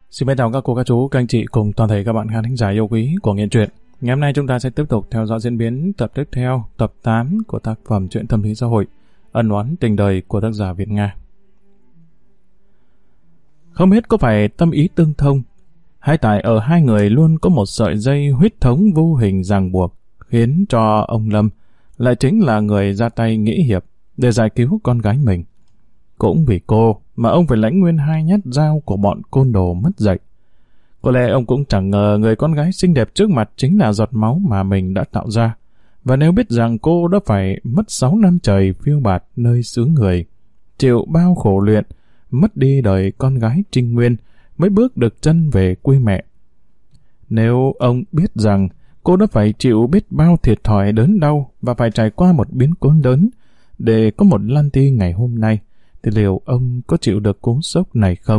Xin chào các cô, các chú, các anh chị cùng toàn thể các bạn khán thính giả yêu quý của Nghiện Truyện. Ngày hôm nay chúng ta sẽ tiếp tục theo dõi diễn biến tập tiếp theo, tập 8 của tác phẩm truyện tâm lý xã hội Ân oán tình đời của tác giả Việt Nga. Không biết có phải tâm ý tương thông, hay tại ở hai người luôn có một sợi dây huyết thống vô hình ràng buộc, khiến cho ông Lâm lại chính là người ra tay nghĩa hiệp để giải cứu con gái mình. Cũng vì cô mà ông phải lãnh nguyên 2 nhát dao của bọn côn đồ mất dạy. Có lẽ ông cũng chẳng ngờ người con gái xinh đẹp trước mặt chính là giọt máu mà mình đã tạo ra. Và nếu biết rằng cô đã phải mất 6 năm trời phiêu bạt nơi xứ người, chịu bao khổ luyện, mất đi đời con gái trinh nguyên, mới bước được chân về quê mẹ. Nếu ông biết rằng cô đã phải chịu biết bao thiệt thòi đớn đau và phải trải qua một biến cố lớn để có một Lan Ti ngày hôm nay, thì liệu ông có chịu được cú sốc này không?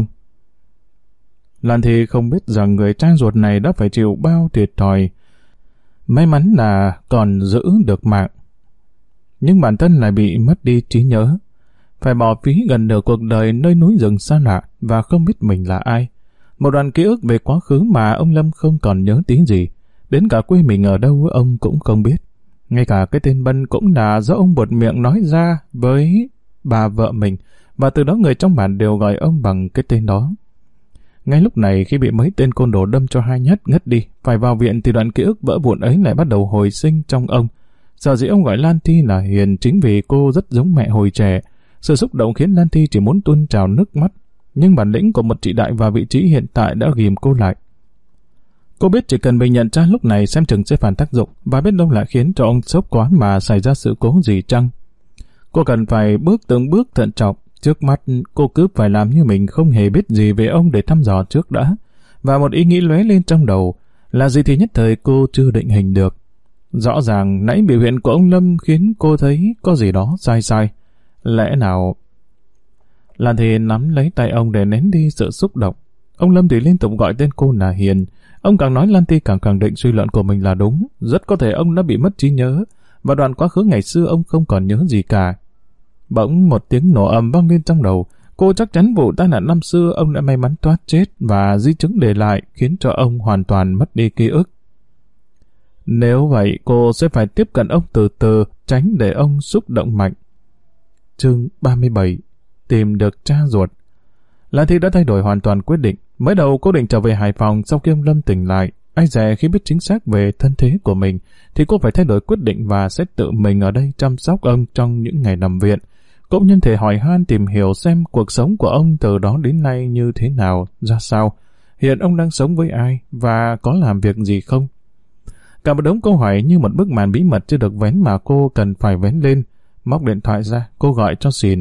Lan Thi không biết rằng người cha ruột này đã phải chịu bao thiệt thòi. May mắn là còn giữ được mạng. Nhưng bản thân lại bị mất đi trí nhớ. Phải bỏ phí gần nửa cuộc đời nơi núi rừng xa lạ và không biết mình là ai. Một đoạn ký ức về quá khứ mà ông Lâm không còn nhớ tí gì. Đến cả quê mình ở đâu ông cũng không biết. Ngay cả cái tên Bân cũng là do ông buột miệng nói ra với bà vợ mình, và từ đó người trong bản đều gọi ông bằng cái tên đó. Ngay lúc này khi bị mấy tên côn đồ đâm cho 2 nhát ngất đi, phải vào viện thì đoạn ký ức vỡ vụn ấy lại bắt đầu hồi sinh trong ông. Sở dĩ ông gọi Lan Thi là Hiền chính vì cô rất giống mẹ hồi trẻ. Sự xúc động khiến Lan Thi chỉ muốn tuôn trào nước mắt, nhưng bản lĩnh của một chị đại và vị trí hiện tại đã ghìm cô lại. Cô biết chỉ cần mình nhận ra lúc này xem chừng sẽ phản tác dụng, và biết đâu lại khiến cho ông sốc quá mà xảy ra sự cố gì chăng. Cô cần phải từng bước thận trọng. Trước mắt, cô cứ phải làm như mình không hề biết gì về ông để thăm dò trước đã. Và một ý nghĩ lóe lên trong đầu, là gì thì nhất thời cô chưa định hình được. Rõ ràng nãy biểu hiện của ông Lâm khiến cô thấy có gì đó sai. Lẽ nào... Lan Thi nắm lấy tay ông để nén đi sự xúc động. Ông Lâm thì liên tục gọi tên cô là Hiền. Ông càng nói Lan Thi càng khẳng định suy luận của mình là đúng. Rất có thể ông đã bị mất trí nhớ, và đoạn quá khứ ngày xưa ông không còn nhớ gì cả. Bỗng một tiếng nổ ầm vang lên trong đầu. Cô chắc chắn vụ tai nạn năm xưa ông đã may mắn thoát chết, và di chứng để lại khiến cho ông hoàn toàn mất đi ký ức. Nếu vậy, cô sẽ phải tiếp cận ông từ từ, tránh để ông xúc động mạnh. Chương 37. Tìm được cha ruột. Lan Thi đã thay đổi hoàn toàn quyết định. Mới đầu cô định trở về Hải Phòng sau khi ông Lâm tỉnh lại. Ai dè khi biết chính xác về thân thế của mình, thì cô phải thay đổi quyết định và sẽ tự mình ở đây chăm sóc ông trong những ngày nằm viện. Cũng nhân thể hỏi han tìm hiểu xem cuộc sống của ông từ đó đến nay như thế nào, ra sao, hiện ông đang sống với ai và có làm việc gì không. Cả một đống câu hỏi như một bức màn bí mật chưa được vén mà cô cần phải vén lên. Móc điện thoại ra, cô gọi cho Sìn.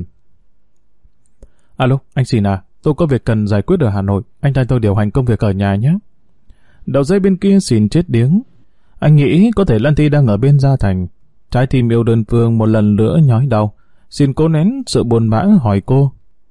Alo, anh Sìn à, tôi có việc cần giải quyết ở Hà Nội, anh thay tôi điều hành công việc ở nhà nhé. Đầu dây bên kia Sìn chết điếng. Anh nghĩ có thể Lan Thi đang ở bên Gia Thành. Trái tim yêu đơn phương một lần nữa nhói đau. Sìn cố nén sự buồn bã hỏi cô.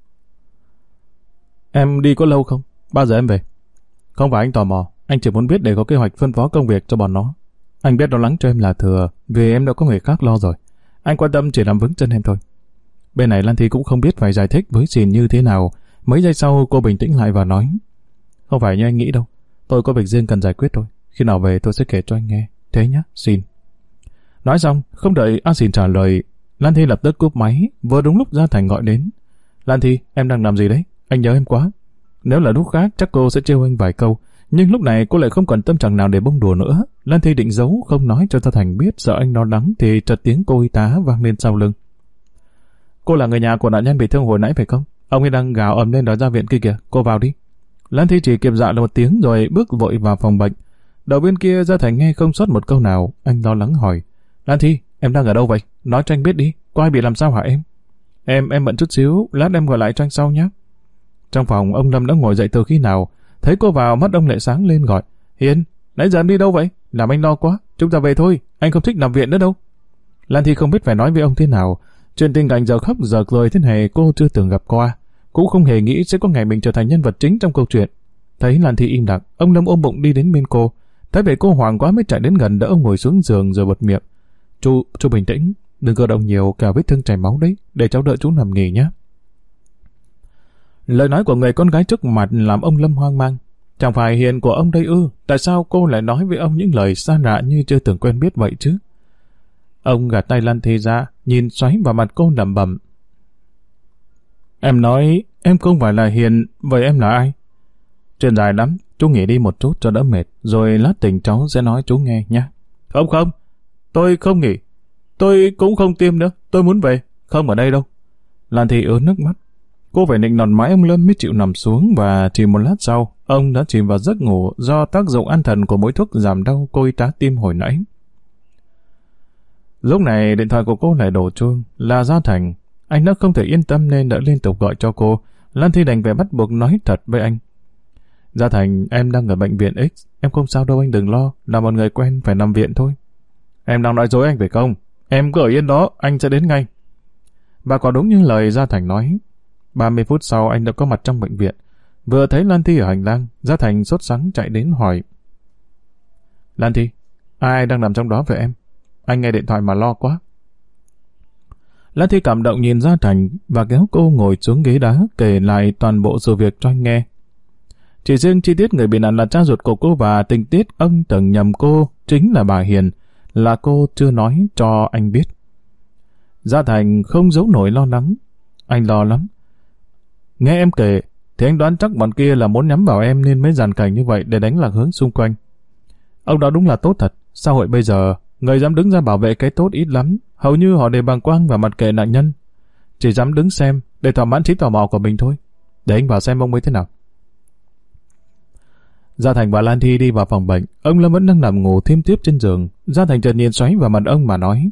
Em đi có lâu không? Bao giờ em về? Không phải anh tò mò, anh chỉ muốn biết để có kế hoạch phân phó công việc cho bọn nó. Anh biết lo lắng cho em là thừa, vì em đã có người khác lo rồi. Anh quan tâm chỉ làm vững chân em thôi. Bên này Lan Thi cũng không biết phải giải thích với Sìn như thế nào. Mấy giây sau cô bình tĩnh lại và nói. Không phải như anh nghĩ đâu. Tôi có việc riêng cần giải quyết thôi. Khi nào về tôi sẽ kể cho anh nghe. Thế nhá, Sìn. Nói xong, không đợi Sìn trả lời, Lan Thi lập tức cúp máy. Vừa đúng lúc Gia Thành gọi đến. Lan Thi, em đang làm gì đấy? Anh nhớ em quá. Nếu là lúc khác chắc cô sẽ trêu anh vài câu, nhưng lúc này cô lại không còn tâm trạng nào để bông đùa nữa. Lan Thi định giấu không nói cho Gia Thành biết sợ anh lo lắng, thì chợt tiếng cô y tá vang lên sau lưng. Cô là người nhà của nạn nhân bị thương hồi nãy phải không? Ông ấy đang gào ầm lên đòi ra viện kia kìa, cô vào đi. Lan Thi chỉ kịp dạ được một tiếng rồi bước vội vào phòng bệnh. Đầu bên kia Gia Thành nghe không sót một câu nào, anh lo lắng hỏi. Lan Thi, em đang ở đâu vậy? Nói cho anh biết đi, có ai bị làm sao hả em? Em bận chút xíu, lát em gọi lại cho anh sau nhé. Trong phòng ông Lâm đã ngồi dậy từ khi nào, thấy cô vào mắt ông lại sáng lên gọi. Hiền, nãy giờ em đi đâu vậy? Làm anh lo quá, chúng ta về thôi, anh không thích nằm viện nữa đâu. Lan Thi không biết phải nói với ông thế nào. Chuyện tình cảnh giờ khóc giờ cười thế này cô chưa từng gặp qua, cũng không hề nghĩ sẽ có ngày mình trở thành nhân vật chính trong câu chuyện. Thấy Lan Thi im lặng, ông Lâm ôm bụng đi đến bên cô. Thấy vậy cô hoảng quá mới chạy đến gần đỡ ông ngồi xuống giường rồi bật miệng. Chú bình tĩnh, đừng cử động nhiều, cả vết thương chảy máu đấy, để cháu đợi chú nằm nghỉ nhé. Lời nói của người con gái trước mặt làm ông Lâm hoang mang. Chẳng phải Hiền của ông đây ư? Tại sao cô lại nói với ông những lời xa lạ như chưa từng quen biết vậy chứ? Ông gạt tay Lan Thi ra, nhìn xoáy vào mặt cô lẩm bẩm. Em nói em không phải là Hiền, vậy em là ai? Chuyện dài lắm, chú nghỉ đi một chút cho đỡ mệt, rồi lát tỉnh cháu sẽ nói chú nghe nhé. Không, tôi không nghỉ. Tôi cũng không tiêm nữa, tôi muốn về, không ở đây đâu. Lan Thi ứa nước mắt. Cô phải nịnh nọt mãi ông Lâm mới chịu nằm xuống và chỉ một lát sau, ông đã chìm vào giấc ngủ do tác dụng an thần của mũi thuốc giảm đau cô y tá tiêm hồi nãy. Lúc này điện thoại của cô lại đổ chuông, là Gia Thành. Anh đã không thể yên tâm nên đã liên tục gọi cho cô. Lan Thi đành phải bắt buộc nói thật với anh. Gia Thành, em đang ở bệnh viện X, em không sao đâu anh đừng lo, là một người quen phải nằm viện thôi. Em đang nói dối anh phải không? Em cứ ở yên đó, anh sẽ đến ngay. Và có đúng như lời Gia Thành nói. 30 phút sau anh đã có mặt trong bệnh viện. Vừa thấy Lan Thi ở hành lang, Gia Thành sốt sắng chạy đến hỏi. Lan Thi, ai đang nằm trong đó vậy em? Anh nghe điện thoại mà lo quá. Lan Thi cảm động nhìn Gia Thành và kéo cô ngồi xuống ghế đá kể lại toàn bộ sự việc cho anh nghe. Chỉ riêng chi tiết người bị nạn là cha ruột của cô và tình tiết ông tưởng nhầm cô chính là bà Hiền là cô chưa nói cho anh biết. Gia Thành không giấu nổi lo lắng. Anh lo lắm. Nghe em kể thì anh đoán chắc bọn kia là muốn nhắm vào em nên mới dàn cảnh như vậy để đánh lạc hướng xung quanh. Ông đó đúng là tốt thật. Xã hội bây giờ người dám đứng ra bảo vệ cái tốt ít lắm. Hầu như họ đều bàng quang và mặt kệ nạn nhân. Chỉ dám đứng xem để thỏa mãn trí tò mò của mình thôi. Để anh vào xem ông ấy thế nào. Gia Thành và Lan Thi đi vào phòng bệnh. Ông Lâm vẫn đang nằm ngủ thiêm thiếp trên giường. Gia Thành chợt nhìn xoáy vào mặt ông mà nói.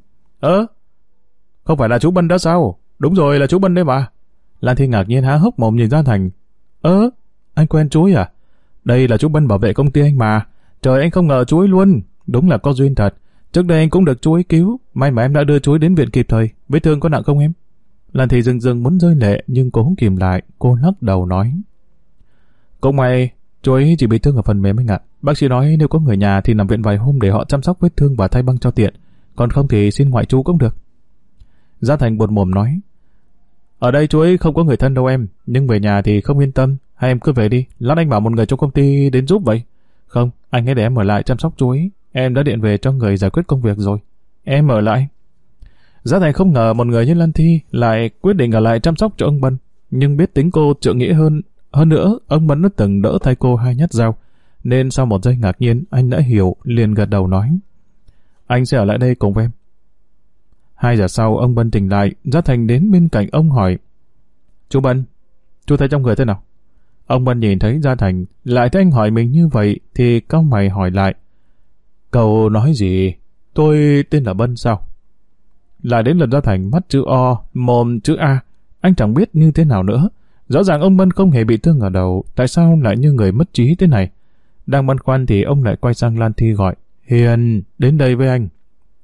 Không phải là chú Bân đó sao? Đúng rồi, là chú Bân đấy mà. Lan Thi ngạc nhiên há hốc mồm nhìn Gia Thành. Anh quen chú ấy à? Đây là chú Bân bảo vệ công ty anh mà. Trời, anh không ngờ chú ấy luôn. Đúng là có duyên thật. Trước đây anh cũng được chú ấy cứu. May mà em đã đưa chú ấy đến viện kịp thời. Vết thương có nặng không em? Lan Thi dưng muốn rơi lệ nhưng cô không kìm lại. Cô lắc đầu nói. Cũng may chú ấy chỉ bị thương ở phần mềm anh ạ. Bác sĩ nói nếu có người nhà thì nằm viện vài hôm để họ chăm sóc vết thương và thay băng cho tiện. Còn không thì xin ngoại trú cũng được. Gia Thành buột mồm nói. Ở đây chú ấy không có người thân đâu em. Nhưng về nhà thì không yên tâm. Hay em cứ về đi. Lát anh bảo một người trong công ty đến giúp vậy. Không, anh hãy để em ở lại chăm sóc chú ấy. Em đã điện về cho người giải quyết công việc rồi. Em ở lại. Gia Thành không ngờ một người như Lan Thi lại quyết định ở lại chăm sóc cho ông Bân. Nhưng biết tính cô trượng nghĩa hơn. Hơn nữa, ông Bân đã từng đỡ thay cô 2 nhát dao. Nên sau một giây ngạc nhiên, anh đã hiểu, liền gật đầu nói. Anh sẽ ở lại đây cùng với em. 2 giờ sau, ông Bân tỉnh lại, Gia Thành đến bên cạnh ông hỏi. Chú Bân, chú thấy trong người thế nào? Ông Bân nhìn thấy Gia Thành, lại thấy anh hỏi mình như vậy, thì cau mày hỏi lại. Cậu nói gì? Tôi tên là Bân sao? Lại đến lần Gia Thành mắt chữ O, mồm chữ A, anh chẳng biết như thế nào nữa. Rõ ràng ông Bân không hề bị thương ở đầu, tại sao lại như người mất trí thế này? Đang băn khoăn thì ông lại quay sang Lan Thi gọi. Hiền, đến đây với anh.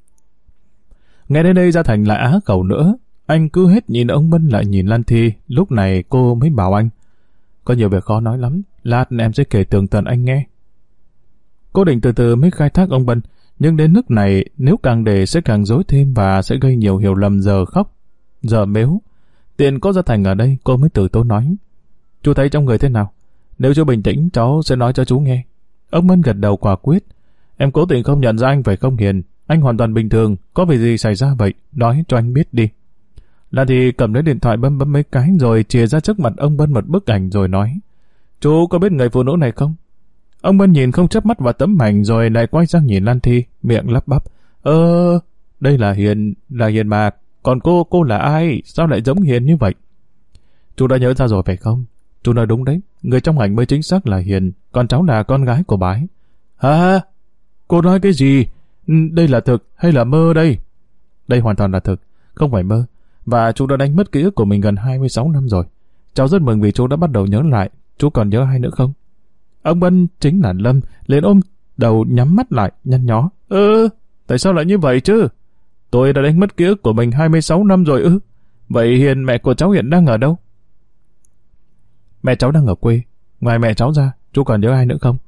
Nghe đến đây Gia Thành lại á khẩu nữa. Anh cứ hết nhìn ông Bân lại nhìn Lan Thi. Lúc này cô mới bảo anh. Có nhiều việc khó nói lắm. Lát em sẽ kể tường tận anh nghe. Cô định từ từ mới khai thác ông Bân. Nhưng đến nước này nếu càng để sẽ càng rối thêm và sẽ gây nhiều hiểu lầm giờ khóc, giờ mếu. Tiện có Gia Thành ở đây cô mới từ tốn nói. Chú thấy trong người thế nào? Nếu chú bình tĩnh cháu sẽ nói cho chú nghe. Ông Bân gật đầu quả quyết. Em cố tình không nhận ra anh phải không Hiền? Anh hoàn toàn bình thường, có việc gì xảy ra vậy? Nói cho anh biết đi. Là thì cầm lấy điện thoại bấm mấy cái rồi chìa ra trước mặt ông Bân một bức ảnh rồi nói. Chú có biết người phụ nữ này không? Ông Bân nhìn không chớp mắt vào tấm ảnh rồi lại quay sang nhìn Lan Thi, miệng lắp bắp. Đây là Hiền mà. Còn cô là ai? Sao lại giống Hiền như vậy? Chú đã nhớ ra rồi phải không? Chú nói đúng đấy, người trong ảnh mới chính xác là Hiền, còn cháu là con gái của bà ấy. Hả? Cô nói cái gì? Đây là thực hay là mơ đây? Đây hoàn toàn là thực, không phải mơ. Và chú đã đánh mất ký ức của mình gần 26 năm rồi. Cháu rất mừng vì chú đã bắt đầu nhớ lại. Chú còn nhớ ai nữa không? Ông Bân chính là Lâm, liền ôm đầu nhắm mắt lại, nhăn nhó. Tại sao lại như vậy chứ? Tôi đã đánh mất ký ức của mình 26 năm rồi ư? Vậy Hiền mẹ của cháu hiện đang ở đâu? Mẹ cháu đang ở quê. Ngoài mẹ cháu ra, chú còn nhớ ai nữa không?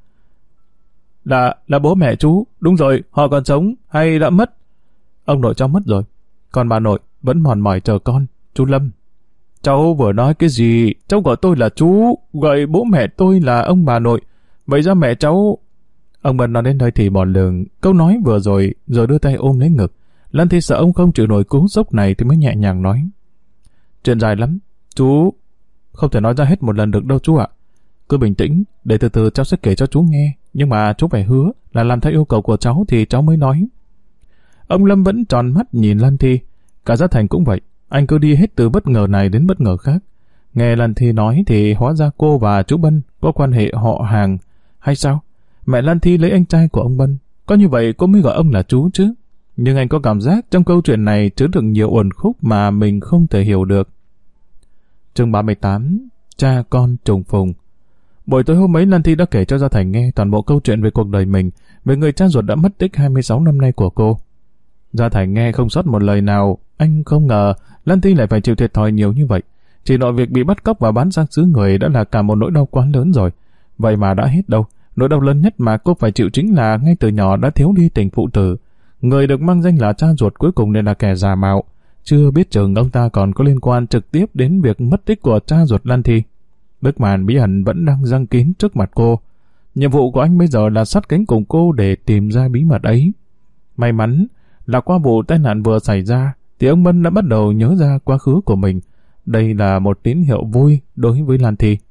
Là bố mẹ chú. Đúng rồi, họ còn sống hay đã mất? Ông nội cháu mất rồi. Còn bà nội vẫn mòn mỏi chờ con, chú Lâm. Cháu vừa nói cái gì? Cháu gọi tôi là chú, gọi bố mẹ tôi là ông bà nội. Vậy ra mẹ cháu... Ông Bân nói đến đây thì bỏ lường câu nói vừa rồi đưa tay ôm lấy ngực. Lan Thi sợ ông không chịu nổi cú sốc này thì mới nhẹ nhàng nói. Chuyện dài lắm, chú không thể nói ra hết một lần được đâu chú ạ. Cứ bình tĩnh, để từ từ cháu sẽ kể cho chú nghe. Nhưng mà chú phải hứa là làm theo yêu cầu của cháu thì cháu mới nói. Ông Lâm vẫn tròn mắt nhìn Lan Thi. Cả Gia Thành cũng vậy. Anh cứ đi hết từ bất ngờ này đến bất ngờ khác. Nghe Lan Thi nói thì hóa ra cô và chú Bân có quan hệ họ hàng hay sao? Mẹ Lan Thi lấy anh trai của ông Bân. Có như vậy cô mới gọi ông là chú chứ. Nhưng anh có cảm giác trong câu chuyện này chứa đựng nhiều uẩn khúc mà mình không thể hiểu được. Chương 38. Cha con trùng phùng. Buổi tối hôm ấy Lan Thi đã kể cho Gia Thành nghe toàn bộ câu chuyện về cuộc đời mình, về người cha ruột đã mất tích 26 năm nay của cô. Gia Thành nghe không sót một lời nào. Anh không ngờ Lan Thi lại phải chịu thiệt thòi nhiều như vậy. Chỉ nội việc bị bắt cóc và bán sang xứ người đã là cả một nỗi đau quá lớn rồi. Vậy mà đã hết đâu. Nỗi đau lớn nhất mà cô phải chịu chính là ngay từ nhỏ đã thiếu đi tình phụ tử. Người được mang danh là cha ruột cuối cùng nên là kẻ giả mạo. Chưa biết chừng ông ta còn có liên quan trực tiếp đến việc mất tích của cha ruột Lan Thi. Bức màn bí ẩn vẫn đang giăng kín trước mặt cô. Nhiệm vụ của anh bây giờ là sát cánh cùng cô để tìm ra bí mật ấy. May mắn là qua vụ tai nạn vừa xảy ra thì ông Bân đã bắt đầu nhớ ra quá khứ của mình. Đây là một tín hiệu vui đối với Lan Thi.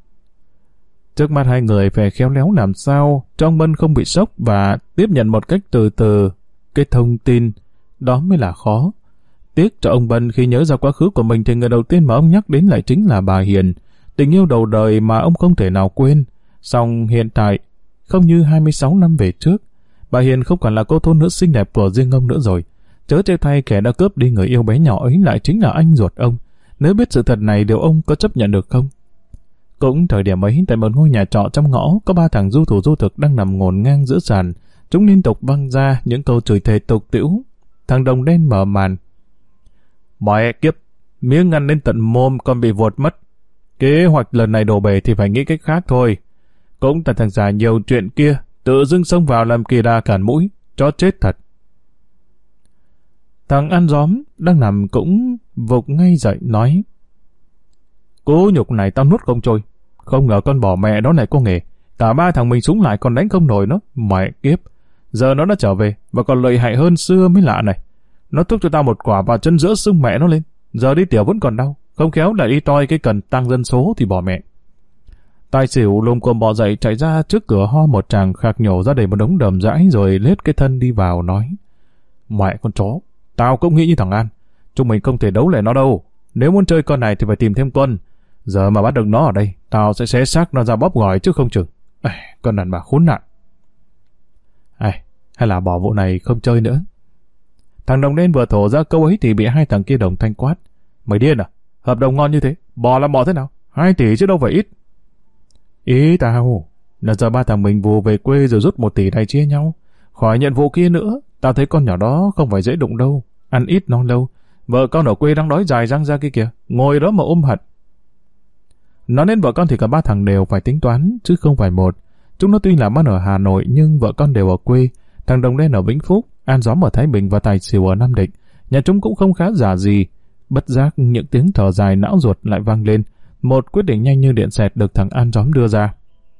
Trước mắt hai người phải khéo léo làm sao cho ông Bân không bị sốc và tiếp nhận một cách từ từ cái thông tin. Đó mới là khó. Tiếc cho ông Bân khi nhớ ra quá khứ của mình thì người đầu tiên mà ông nhắc đến lại chính là bà Hiền. Tình yêu đầu đời mà ông không thể nào quên. Song hiện tại, không như 26 năm về trước, bà Hiền không còn là cô thôn nữ xinh đẹp của riêng ông nữa rồi. Chớ trêu thay kẻ đã cướp đi người yêu bé nhỏ ấy lại chính là anh ruột ông. Nếu biết sự thật này liệu ông có chấp nhận được không? Cũng thời điểm ấy, tại một ngôi nhà trọ trong ngõ, có ba thằng du thủ du thực đang nằm ngổn ngang giữa sàn. Chúng liên tục văng ra những câu chửi thề tục tĩu. Thằng Đồng đen mở màn. Mẹ kiếp, miếng ăn lên tận mồm còn bị vột mất. Kế hoạch lần này đổ bể thì phải nghĩ cách khác thôi. Cũng tại thằng già nhiều chuyện kia, tự dưng xông vào làm kỳ đà cản mũi, cho chết thật. Thằng ăn gióm đang nằm cũng vụt ngay dậy nói. Cú nhục này tao nuốt không trôi. Không ngờ con bỏ mẹ đó này có nghề. Cả ba thằng mình súng lại còn đánh không nổi nó. Mẹ kiếp. Giờ nó đã trở về và còn lợi hại hơn xưa mới lạ này. Nó thúc cho tao một quả vào chân giữa xương mẹ nó lên. Giờ đi tiểu vẫn còn đau. Không khéo lại đi toi cái cần tăng dân số thì bỏ mẹ. Tài xỉu lồm cồm bò dậy chạy ra trước cửa ho một tràng khạc nhổ ra đầy một đống đờm dãi rồi lết cái thân đi vào nói. Mẹ con chó. Tao cũng nghĩ như thằng An. Chúng mình không thể đấu lại nó đâu. Nếu muốn chơi con này thì phải tìm thêm quân. Giờ mà bắt được nó ở đây, tao sẽ xé xác nó ra bóp gỏi chứ không chừng. Con đàn bà khốn nạn. Hay là bỏ vụ này không chơi nữa. Thằng Đồng đen vừa thổ ra câu ấy thì bị hai thằng kia đồng thanh quát. Mày điên à? Hợp đồng ngon như thế, bỏ là bỏ thế nào? 2 tỷ chứ đâu phải ít. Ý tao là giờ ba thằng mình vù về quê rồi rút 1 tỷ này chia nhau. Khỏi nhận vụ kia nữa. Tao thấy con nhỏ đó không phải dễ đụng đâu. Ăn ít no lâu. Vợ con ở quê đang đói dài răng ra kia kìa. Ngồi đó mà ôm hận. Nói đến vợ con thì cả ba thằng đều phải tính toán, chứ không phải một. Chúng nó tuy làm ăn ở Hà Nội nhưng vợ con đều ở quê. Thằng Đồng đen ở Vĩnh Phúc, An Gióm ở Thái Bình và Tài Xỉu ở Nam Định. Nhà chúng cũng không khá giả gì. Bất giác những tiếng thở dài não ruột lại vang lên. Một quyết định nhanh như điện xẹt được thằng An Gióm đưa ra.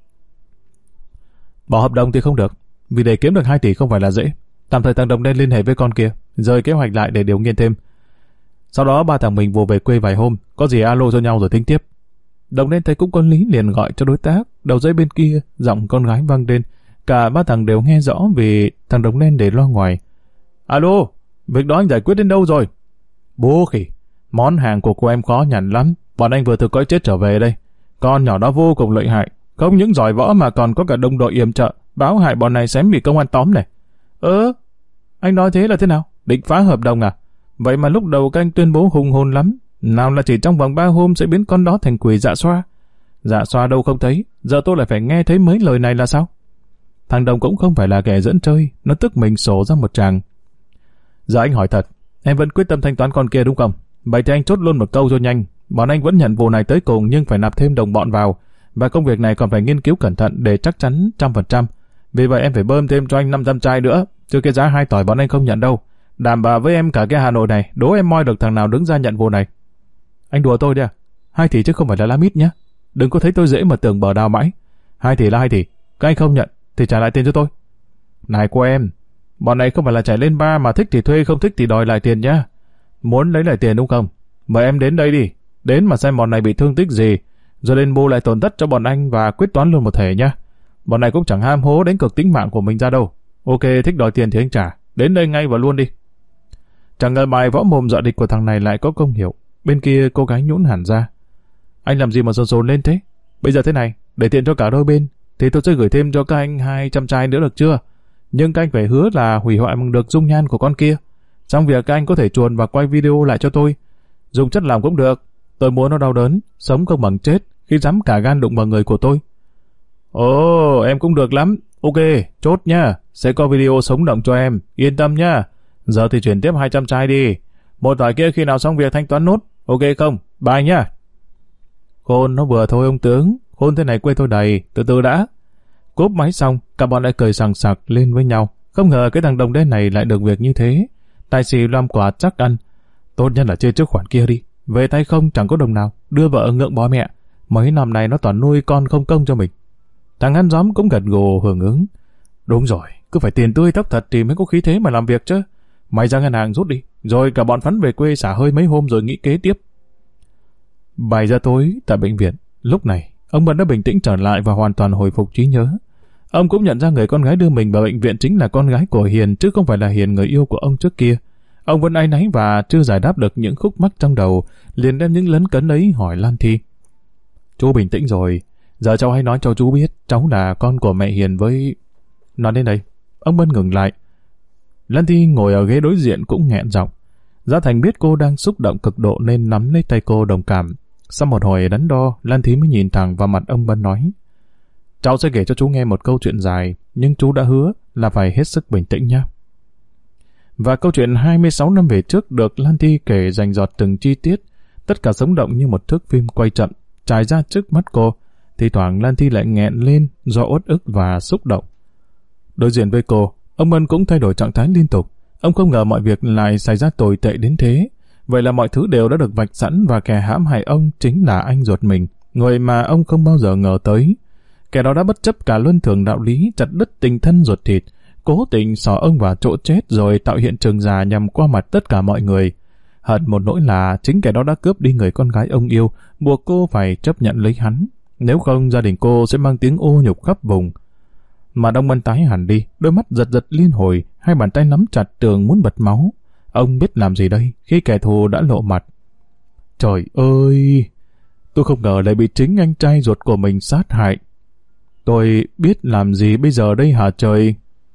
Bỏ hợp đồng thì không được, vì để kiếm được 2 tỷ không phải là dễ. Tạm thời thằng Đồng đen liên hệ với con kia, rời kế hoạch lại để điều nghiên thêm. Sau đó ba thằng mình vô về quê vài hôm, có gì alo cho nhau rồi tính tiếp. Đồng đen thấy cũng có lý liền gọi cho đối tác. Đầu dây bên kia giọng con gái vang lên. Cả ba thằng đều nghe rõ vì thằng Đồng đen để lo ngoài. Alo, việc đó anh giải quyết đến đâu rồi? Bố khỉ, món hàng của cô em khó nhằn lắm. Bọn anh vừa từ cõi chết trở về đây. Con nhỏ đó vô cùng lợi hại, không những giỏi võ mà còn có cả đồng đội yểm trợ, báo hại bọn này xém bị công an tóm này. Anh nói thế là thế nào? Định phá hợp đồng à? Vậy mà lúc đầu các anh tuyên bố hùng hồn lắm. Nào là chỉ trong vòng 3 hôm sẽ biến con đó thành quỷ dạ xoa. Dạ xoa đâu không thấy, giờ tôi lại phải nghe thấy mấy lời này là sao? Thằng Đồng cũng không phải là kẻ dẫn chơi, nó tức mình sổ ra một tràng. Giờ anh hỏi thật, em vẫn quyết tâm thanh toán con kia đúng không? Vậy thì anh chốt luôn một câu cho nhanh. Bọn anh vẫn nhận vụ này tới cùng nhưng phải nạp thêm đồng bọn vào. Và công việc này còn phải nghiên cứu cẩn thận để chắc chắn 100%. Vì vậy em phải bơm thêm cho anh 500 chai nữa. Chứ cái giá 2 tỏi bọn anh không nhận đâu. Đảm bảo với em cả cái Hà Nội này, đố em moi được thằng nào đứng ra nhận vụ này. Anh đùa tôi đấy à? 2 tỷ chứ không phải là lá mít nhá. Đừng có thấy tôi dễ mà tưởng bờ đào mãi. 2 tỷ là 2 tỷ. Các anh không nhận thì trả lại tiền cho tôi. Này cô em, bọn này không phải là chạy lên bar mà thích thì thuê, không thích thì đòi lại tiền nhá. Muốn lấy lại tiền đúng không? Mời em đến đây đi, đến mà xem bọn này bị thương tích gì, rồi đền bù lại tổn thất cho bọn anh và quyết toán luôn một thể nhá. Bọn này cũng chẳng ham hố đánh cược tính mạng của mình ra đâu. Ok, thích đòi tiền thì anh trả, đến đây ngay và luôn đi. Chẳng ngờ bài võ mồm dọa địch của thằng này lại có công hiệu. Bên kia cô gái nhũn hẳn ra. Anh làm gì mà dồn lên thế? Bây giờ thế này, để tiện cho cả đôi bên, thì tôi sẽ gửi thêm cho các anh 200 chai nữa được chưa? Nhưng các anh phải hứa là hủy hoại bằng được dung nhan của con kia. Xong việc các anh có thể chuồn và quay video lại cho tôi. Dùng chất làm cũng được. Tôi muốn nó đau đớn, sống không bằng chết khi dám cả gan đụng vào người của tôi. Ồ, em cũng được lắm. Ok, chốt nha. Sẽ có video sống động cho em. Yên tâm nha. Giờ thì chuyển tiếp 200 chai đi. Một tỏi kia khi nào xong việc thanh toán nốt. Ok không? Bye nha. Khôn nó vừa thôi ông tướng. Khôn thế này quê tôi đầy. Từ từ đã. Cúp máy xong, cả bọn lại cười sằng sặc lên với nhau. Không ngờ cái thằng đồng đen này lại được việc như thế. Tài xì loam quả chắc ăn. Tốt nhất là chơi trước khoản kia đi. Về tay không chẳng có đồng nào. Đưa vợ ngượng bó mẹ. Mấy năm này nó toàn nuôi con không công cho mình. Thằng ăn gióm cũng gật gù hưởng ứng. Đúng rồi, cứ phải tiền tươi tóc thật thì mới có khí thế mà làm việc chứ. Mày ra ngân hàng rút đi. Rồi cả bọn phắn về quê xả hơi mấy hôm rồi nghĩ kế tiếp. 7 giờ tối tại bệnh viện. Lúc này, ông Bân đã bình tĩnh trở lại và hoàn toàn hồi phục trí nhớ. Ông cũng nhận ra người con gái đưa mình vào bệnh viện chính là con gái của Hiền, chứ không phải là Hiền người yêu của ông trước kia. Ông vẫn áy náy và chưa giải đáp được những khúc mắc trong đầu, liền đem những lấn cấn ấy hỏi Lan Thi. Chú bình tĩnh rồi, giờ cháu hãy nói cho chú biết cháu là con của mẹ Hiền với... Nói đến đây, ông Bân ngừng lại. Lan Thi ngồi ở ghế đối diện cũng nghẹn giọng. Gia Thành biết cô đang xúc động cực độ nên nắm lấy tay cô đồng cảm. Sau một hồi đắn đo, Lan Thi mới nhìn thẳng vào mặt ông Bân nói. Cháu sẽ kể cho chú nghe một câu chuyện dài, nhưng chú đã hứa là phải hết sức bình tĩnh nhé. Và câu chuyện 26 năm về trước được Lan Thi kể rành rọt từng chi tiết, tất cả sống động như một thước phim quay chậm, trải ra trước mắt cô. Thì thoảng Lan Thi lại nghẹn lên do uất ức và xúc động. Đối diện với cô, ông Bân cũng thay đổi trạng thái liên tục. Ông không ngờ mọi việc lại xảy ra tồi tệ đến thế. Vậy là mọi thứ đều đã được vạch sẵn và kẻ hãm hại ông chính là anh ruột mình, người mà ông không bao giờ ngờ tới. Kẻ đó đã bất chấp cả luân thường đạo lý, chặt đứt tình thân ruột thịt, cố tình xỏ ông vào chỗ chết rồi tạo hiện trường giả nhằm qua mặt tất cả mọi người. Hận một nỗi là chính kẻ đó đã cướp đi người con gái ông yêu, buộc cô phải chấp nhận lấy hắn. Nếu không, gia đình cô sẽ mang tiếng ô nhục khắp vùng. Mà ông Bân tái hẳn đi, đôi mắt giật giật liên hồi, hai bàn tay nắm chặt tường muốn bật máu. Ông biết làm gì đây khi kẻ thù đã lộ mặt. Trời ơi! Tôi không ngờ lại bị chính anh trai ruột của mình sát hại. Tôi biết làm gì bây giờ đây hả trời?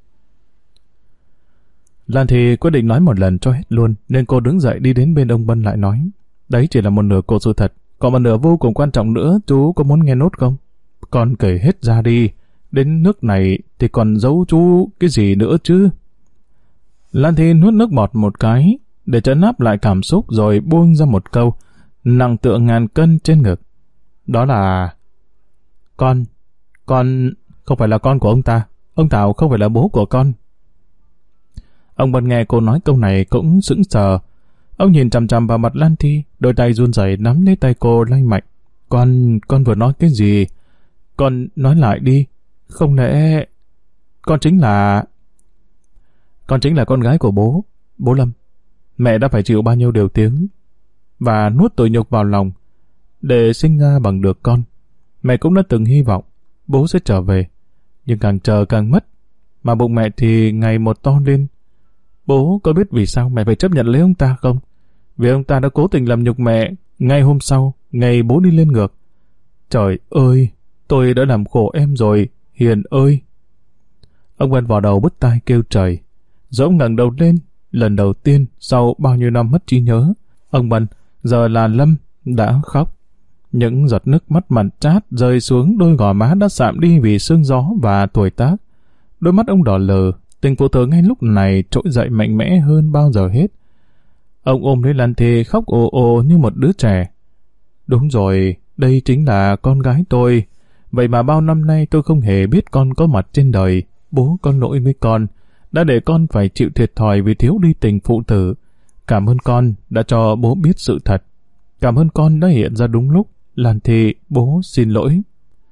Lan Thi quyết định nói một lần cho hết luôn, nên cô đứng dậy đi đến bên ông Bân lại nói. Đấy chỉ là một nửa của sự thật, còn một nửa vô cùng quan trọng nữa, chú có muốn nghe nốt không? Con kể hết ra đi, đến nước này thì còn giấu chú cái gì nữa chứ? Lan Thi nuốt nước bọt một cái, để trấn áp lại cảm xúc rồi buông ra một câu, nặng tựa ngàn cân trên ngực. Đó là... Con không phải là con của ông ta. Ông Tào không phải là bố của con. Ông Bân nghe cô nói câu này cũng sững sờ. Ông nhìn chằm chằm vào mặt Lan Thi, đôi tay run rẩy nắm lấy tay cô lay mạnh. Con vừa nói cái gì? Con nói lại đi. Không lẽ... Con chính là con gái của bố Lâm. Mẹ đã phải chịu bao nhiêu điều tiếng và nuốt tủi nhục vào lòng để sinh ra bằng được con. Mẹ cũng đã từng hy vọng bố sẽ trở về, nhưng càng chờ càng mất, mà bụng mẹ thì ngày một to lên. Bố có biết vì sao mẹ phải chấp nhận lấy ông ta không? Vì ông ta đã cố tình làm nhục mẹ ngay hôm sau, ngày bố đi lên ngược. Trời ơi, tôi đã làm khổ em rồi, Hiền ơi! Ông Bân vào đầu bứt tai kêu trời. Rồi ông ngẩng đầu lên, lần đầu tiên sau bao nhiêu năm mất trí nhớ, ông Bân, giờ là Lâm, đã khóc. Những giọt nước mắt mặn chát rơi xuống đôi gò má đã sạm đi vì sương gió và tuổi tác. Đôi mắt ông đỏ lờ, tình phụ tử ngay lúc này trỗi dậy mạnh mẽ hơn bao giờ hết. Ông ôm lấy Lan Thi khóc ồ ồ như một đứa trẻ. Đúng rồi, đây chính là con gái tôi. Vậy mà bao năm nay tôi không hề biết con có mặt trên đời. Bố có lỗi với con, đã để con phải chịu thiệt thòi vì thiếu đi tình phụ tử. Cảm ơn con đã cho bố biết sự thật. Cảm ơn con đã hiện ra đúng lúc. Lan Thi, bố xin lỗi.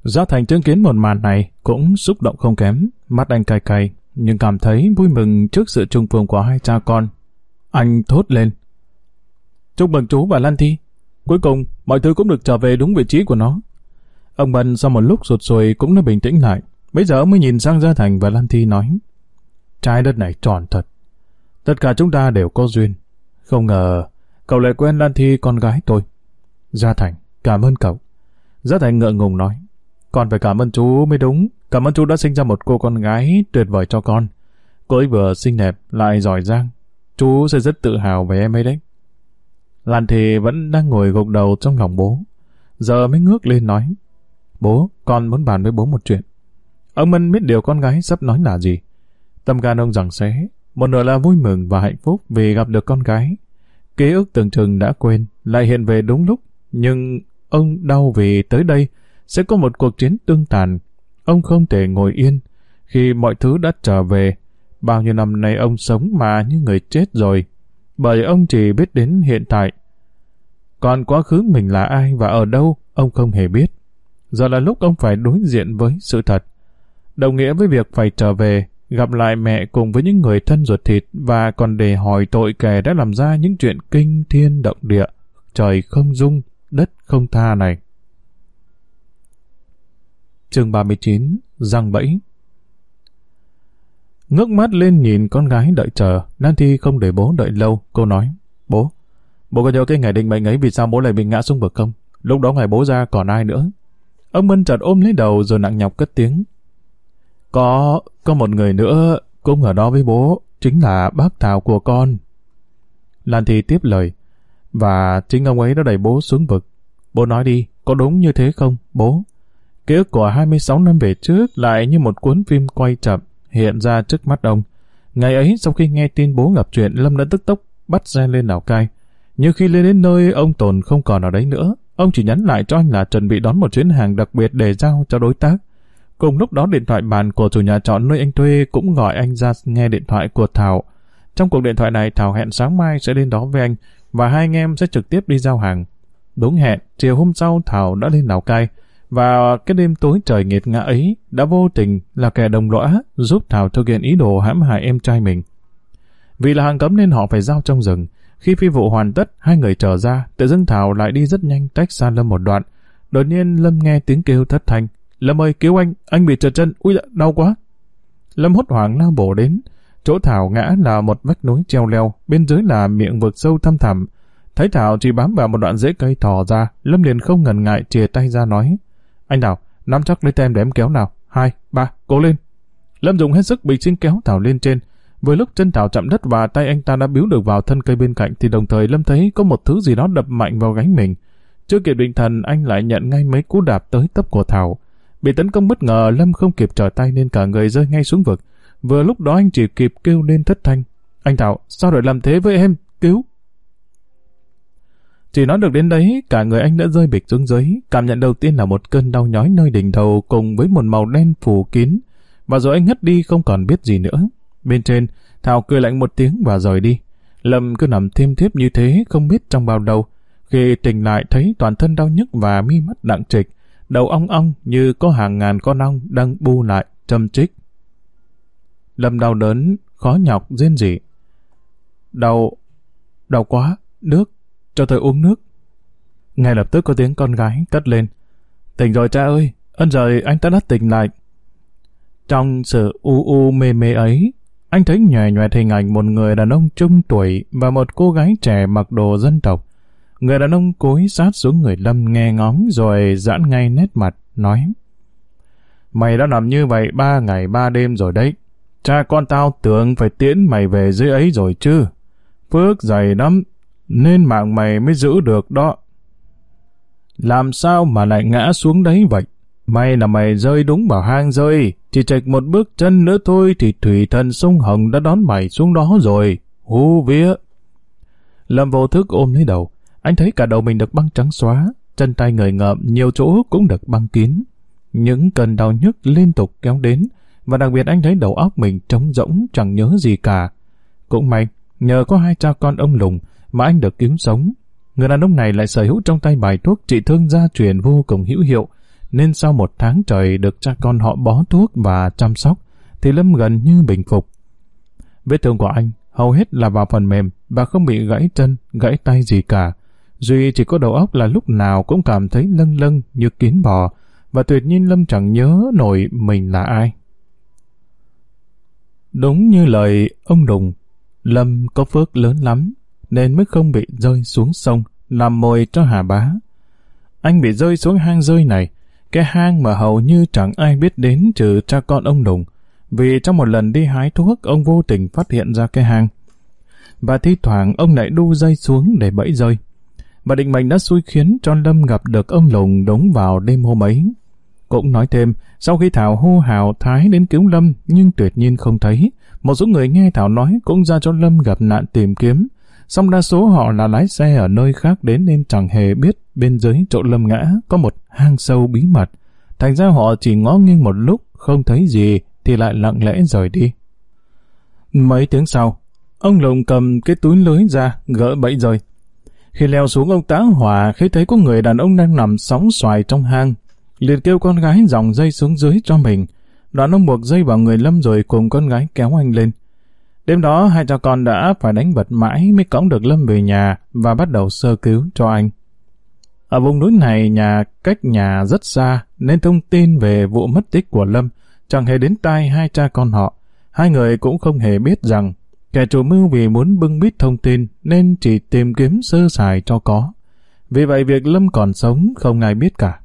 Gia Thành chứng kiến một màn này cũng xúc động không kém, mắt anh cay cay, nhưng cảm thấy vui mừng trước sự trùng phùng của hai cha con. Anh thốt lên: chúc mừng chú và Lan Thi, cuối cùng mọi thứ cũng được trở về đúng vị trí của nó. Ông Bân sau một lúc sụt sùi cũng đã bình tĩnh lại, bây giờ mới nhìn sang Gia Thành và Lan Thi nói: trái đất này tròn thật, tất cả chúng ta đều có duyên. Không ngờ cậu lại quen Lan Thi, con gái tôi. Gia Thành: cảm ơn cậu. Gia Thành ngượng ngùng nói: con phải cảm ơn chú mới đúng. Cảm ơn chú đã sinh ra một cô con gái tuyệt vời cho con. Cô ấy vừa xinh đẹp lại giỏi giang. Chú sẽ rất tự hào về em ấy đấy. Lan Thi vẫn đang ngồi gục đầu trong lòng bố, giờ mới ngước lên nói: bố, con muốn bàn với bố một chuyện. Ông Mân biết điều con gái sắp nói là gì. Tâm can ông giằng xé, một nửa là vui mừng và hạnh phúc vì gặp được con gái. Ký ức tưởng chừng đã quên lại hiện về đúng lúc, nhưng ông đau vì tới đây sẽ có một cuộc chiến tương tàn. Ông không thể ngồi yên khi mọi thứ đã trở về. Bao nhiêu năm nay ông sống mà như người chết rồi, bởi ông chỉ biết đến hiện tại. Còn quá khứ mình là ai và ở đâu, ông không hề biết. Giờ là lúc ông phải đối diện với sự thật, đồng nghĩa với việc phải trở về, gặp lại mẹ cùng với những người thân ruột thịt, và còn để hỏi tội kẻ đã làm ra những chuyện kinh thiên động địa, trời không dung, đất không tha này. Chương 39: Giăng bẫy. Ngước mắt lên nhìn con gái đợi chờ, Lan Thi không để bố đợi lâu. Cô nói: bố có nhớ cái ngày định mệnh ấy vì sao bố lại bị ngã xuống vực không? Lúc đó ngày bố ra còn ai nữa? Ông Mân chợt ôm lấy đầu rồi nặng nhọc cất tiếng: Có một người nữa cũng ở đó với bố, chính là bác Thảo của con. Lan Thi tiếp lời: và chính ông ấy đã đẩy bố xuống vực. Bố nói đi, có đúng như thế không, bố? Ký ức của 26 năm về trước lại như một cuốn phim quay chậm hiện ra trước mắt ông. Ngày ấy, sau khi nghe tin bố gặp chuyện, Lâm đã tức tốc bắt xe lên Lào Cai. Nhưng khi lên đến nơi, ông Tồn không còn ở đấy nữa. Ông chỉ nhắn lại cho anh là chuẩn bị đón một chuyến hàng đặc biệt để giao cho đối tác. Cùng lúc đó, điện thoại bàn của chủ nhà trọ nơi anh thuê cũng gọi anh ra nghe điện thoại của Thảo. Trong cuộc điện thoại này, Thảo hẹn sáng mai sẽ đến đó với anh, và hai anh em sẽ trực tiếp đi giao hàng. Đúng hẹn, chiều hôm sau Thảo đã lên Lào Cai, và cái đêm tối trời nghiệt ngã ấy đã vô tình là kẻ đồng lõa giúp Thảo thực hiện ý đồ hãm hại em trai mình. Vì là hàng cấm nên họ phải giao trong rừng. Khi phi vụ hoàn tất, hai người trở ra, tự dưng Thảo lại đi rất nhanh tách xa Lâm một đoạn. Đột nhiên Lâm nghe tiếng kêu thất thanh: Lâm ơi, cứu anh bị trượt chân, ui dạ, đau quá. Lâm hốt hoảng lao bổ đến. Chỗ Thảo ngã là một vách núi treo leo, bên dưới là miệng vực sâu thăm thẳm. Thấy Thảo chỉ bám vào một đoạn rễ cây thò ra, Lâm liền không ngần ngại chìa tay ra nói: Anh Thảo, nắm chắc lấy tem để em kéo nào, 2, 3, cố lên. Lâm dùng hết sức bình sinh kéo Thảo lên trên. Vừa lúc chân Thảo chạm đất và tay anh ta đã biếu được vào thân cây bên cạnh, thì đồng thời Lâm thấy có một thứ gì đó đập mạnh vào gáy mình. Chưa kịp định thần, anh lại nhận ngay mấy cú đạp tới tấp của Thảo. Bị tấn công bất ngờ, Lâm không kịp trở tay nên cả người rơi ngay xuống vực. Vừa lúc đó anh chỉ kịp kêu lên thất thanh: Anh Thảo, sao lại làm thế với em? Cứu! Chỉ nói được đến đấy, cả người anh đã rơi bịch xuống dưới. Cảm nhận đầu tiên là một cơn đau nhói nơi đỉnh đầu cùng với một màu đen phủ kín, và rồi anh ngất đi không còn biết gì nữa. Bên trên, Thảo cười lạnh một tiếng và rời đi. Lâm cứ nằm thiêm thiếp như thế không biết trong bao lâu. Khi tỉnh lại thấy toàn thân đau nhức và mi mắt đặng trịch, đầu ong ong như có hàng ngàn con ong đang bu lại châm chích. Lâm đau đớn, khó nhọc rên rỉ: Đau quá, nước, cho tôi uống nước. Ngay lập tức có tiếng con gái cất lên: Tỉnh rồi cha ơi, ân rồi anh ta đã tỉnh lại. Trong sự u mê mê ấy, anh thấy nhòe nhòe hình ảnh một người đàn ông trung tuổi và một cô gái trẻ mặc đồ dân tộc. Người đàn ông cúi sát xuống người Lâm nghe ngóng rồi giãn ngay nét mặt, nói: Mày đã nằm như vậy 3 ngày 3 đêm rồi đấy. Cha con tao tưởng phải tiễn mày về dưới ấy rồi chứ. Phước dày lắm, nên mạng mày mới giữ được đó. Làm sao mà lại ngã xuống đấy vậy? May là mày rơi đúng vào hang rơi, chỉ chệch một bước chân nữa thôi thì thủy thần sông Hồng đã đón mày xuống đó rồi. Hú vía! Lâm vô thức ôm lấy đầu. Anh thấy cả đầu mình được băng trắng xóa, chân tay người ngợm, nhiều chỗ cũng được băng kín. Những cơn đau nhức liên tục kéo đến, và đặc biệt anh thấy đầu óc mình trống rỗng, chẳng nhớ gì cả. Cũng may, nhờ có hai cha con ông Lùng mà anh được cứu sống. Người đàn ông này lại sở hữu trong tay bài thuốc trị thương gia truyền vô cùng hữu hiệu, nên sau 1 tháng trời được cha con họ bó thuốc và chăm sóc, thì Lâm gần như bình phục. Vết thương của anh hầu hết là vào phần mềm và không bị gãy chân, gãy tay gì cả. Duy chỉ có đầu óc là lúc nào cũng cảm thấy lâng lâng như kiến bò, và tuyệt nhiên Lâm chẳng nhớ nổi mình là ai. Đúng như lời ông Đùng, Lâm có phước lớn lắm, nên mới không bị rơi xuống sông, làm mồi cho Hà Bá. Anh bị rơi xuống hang rơi này, cái hang mà hầu như chẳng ai biết đến trừ cha con ông Đùng, vì trong một lần đi hái thuốc, ông vô tình phát hiện ra cái hang. Và thi thoảng ông lại đu dây xuống để bẫy rơi. Và định mệnh đã xui khiến cho Lâm gặp được ông Lùng đúng vào đêm hôm ấy. Cũng nói thêm, sau khi Thảo hô hào Thái đến cứu Lâm nhưng tuyệt nhiên không thấy, một số người nghe Thảo nói cũng ra cho Lâm gặp nạn tìm kiếm, song đa số họ là lái xe ở nơi khác đến nên chẳng hề biết bên dưới chỗ Lâm ngã có một hang sâu bí mật. Thành ra họ chỉ ngó nghiêng một lúc, không thấy gì thì lại lặng lẽ rời đi. Mấy tiếng sau, ông Lùng cầm cái túi lưới ra gỡ bẫy rơi. Khi leo xuống, ông tá hỏa khi thấy có người đàn ông đang nằm sóng xoài trong hang, liền kêu con gái dòng dây xuống dưới cho mình. Đoạn ông buộc dây vào người Lâm rồi cùng con gái kéo anh lên. Đêm đó hai cha con đã phải đánh vật mãi mới cõng được Lâm về nhà và bắt đầu sơ cứu cho anh. Ở vùng núi này cách nhà rất xa nên thông tin về vụ mất tích của Lâm chẳng hề đến tai hai cha con họ. Hai người cũng không hề biết rằng kẻ chủ mưu vì muốn bưng bít thông tin nên chỉ tìm kiếm sơ sài cho có. Vì vậy việc Lâm còn sống không ai biết cả.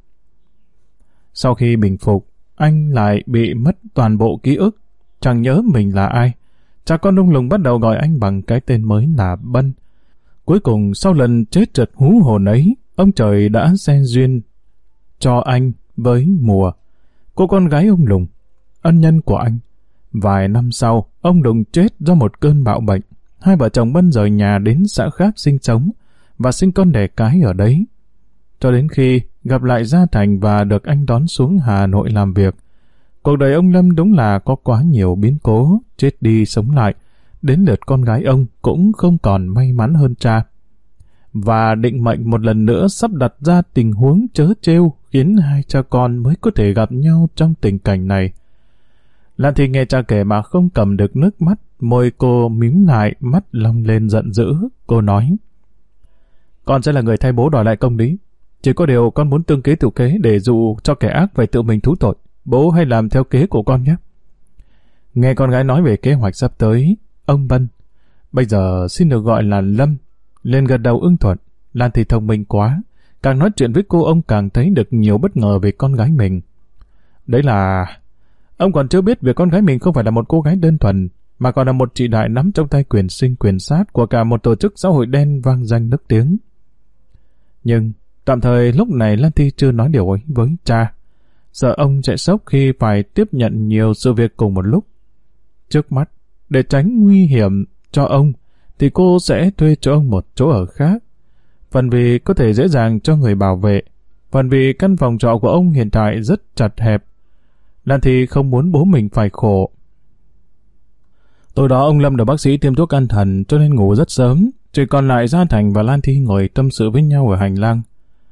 Sau khi bình phục, anh lại bị mất toàn bộ ký ức, chẳng nhớ mình là ai. Cha con ông Lùng bắt đầu gọi anh bằng cái tên mới là Bân. Cuối cùng sau lần chết trật hú hồn ấy, ông trời đã xen duyên cho anh với Mùa, cô con gái ông Lùng, ân nhân của anh. Vài năm sau, ông Lùng chết do một cơn bạo bệnh. Hai vợ chồng Bân rời nhà đến xã khác sinh sống và sinh con đẻ cái ở đấy. Cho đến khi gặp lại Gia Thành và được anh đón xuống Hà Nội làm việc. Cuộc đời ông Lâm đúng là có quá nhiều biến cố, chết đi sống lại. Đến lượt con gái ông cũng không còn may mắn hơn cha. Và định mệnh một lần nữa sắp đặt ra tình huống trớ trêu khiến hai cha con mới có thể gặp nhau trong tình cảnh này. Lan Thi nghe cha kể mà không cầm được nước mắt, môi cô mím lại, mắt long lên giận dữ. Cô nói: "Con sẽ là người thay bố đòi lại công lý. Chỉ có điều con muốn tương kế tự kế để dụ cho kẻ ác phải tự mình thú tội. Bố hãy làm theo kế của con nhé." Nghe con gái nói về kế hoạch sắp tới, ông Bân, bây giờ xin được gọi là Lâm, lên gật đầu ưng thuận. Lan Thi thông minh quá, càng nói chuyện với cô ông càng thấy được nhiều bất ngờ về con gái mình. Đấy là ông còn chưa biết việc con gái mình không phải là một cô gái đơn thuần, mà còn là một chị đại nắm trong tay quyền sinh quyền sát của cả một tổ chức xã hội đen vang danh nức tiếng. Nhưng tạm thời lúc này Lan Thi chưa nói điều ấy với cha, sợ ông sẽ sốc khi phải tiếp nhận nhiều sự việc cùng một lúc. Trước mắt, để tránh nguy hiểm cho ông, thì cô sẽ thuê cho ông một chỗ ở khác. Phần vì có thể dễ dàng cho người bảo vệ, phần vì căn phòng trọ của ông hiện tại rất chật hẹp. Lan Thi không muốn bố mình phải khổ. Tối đó ông Lâm được bác sĩ tiêm thuốc an thần cho nên ngủ rất sớm, chỉ còn lại Gia Thành và Lan Thi ngồi tâm sự với nhau ở hành lang.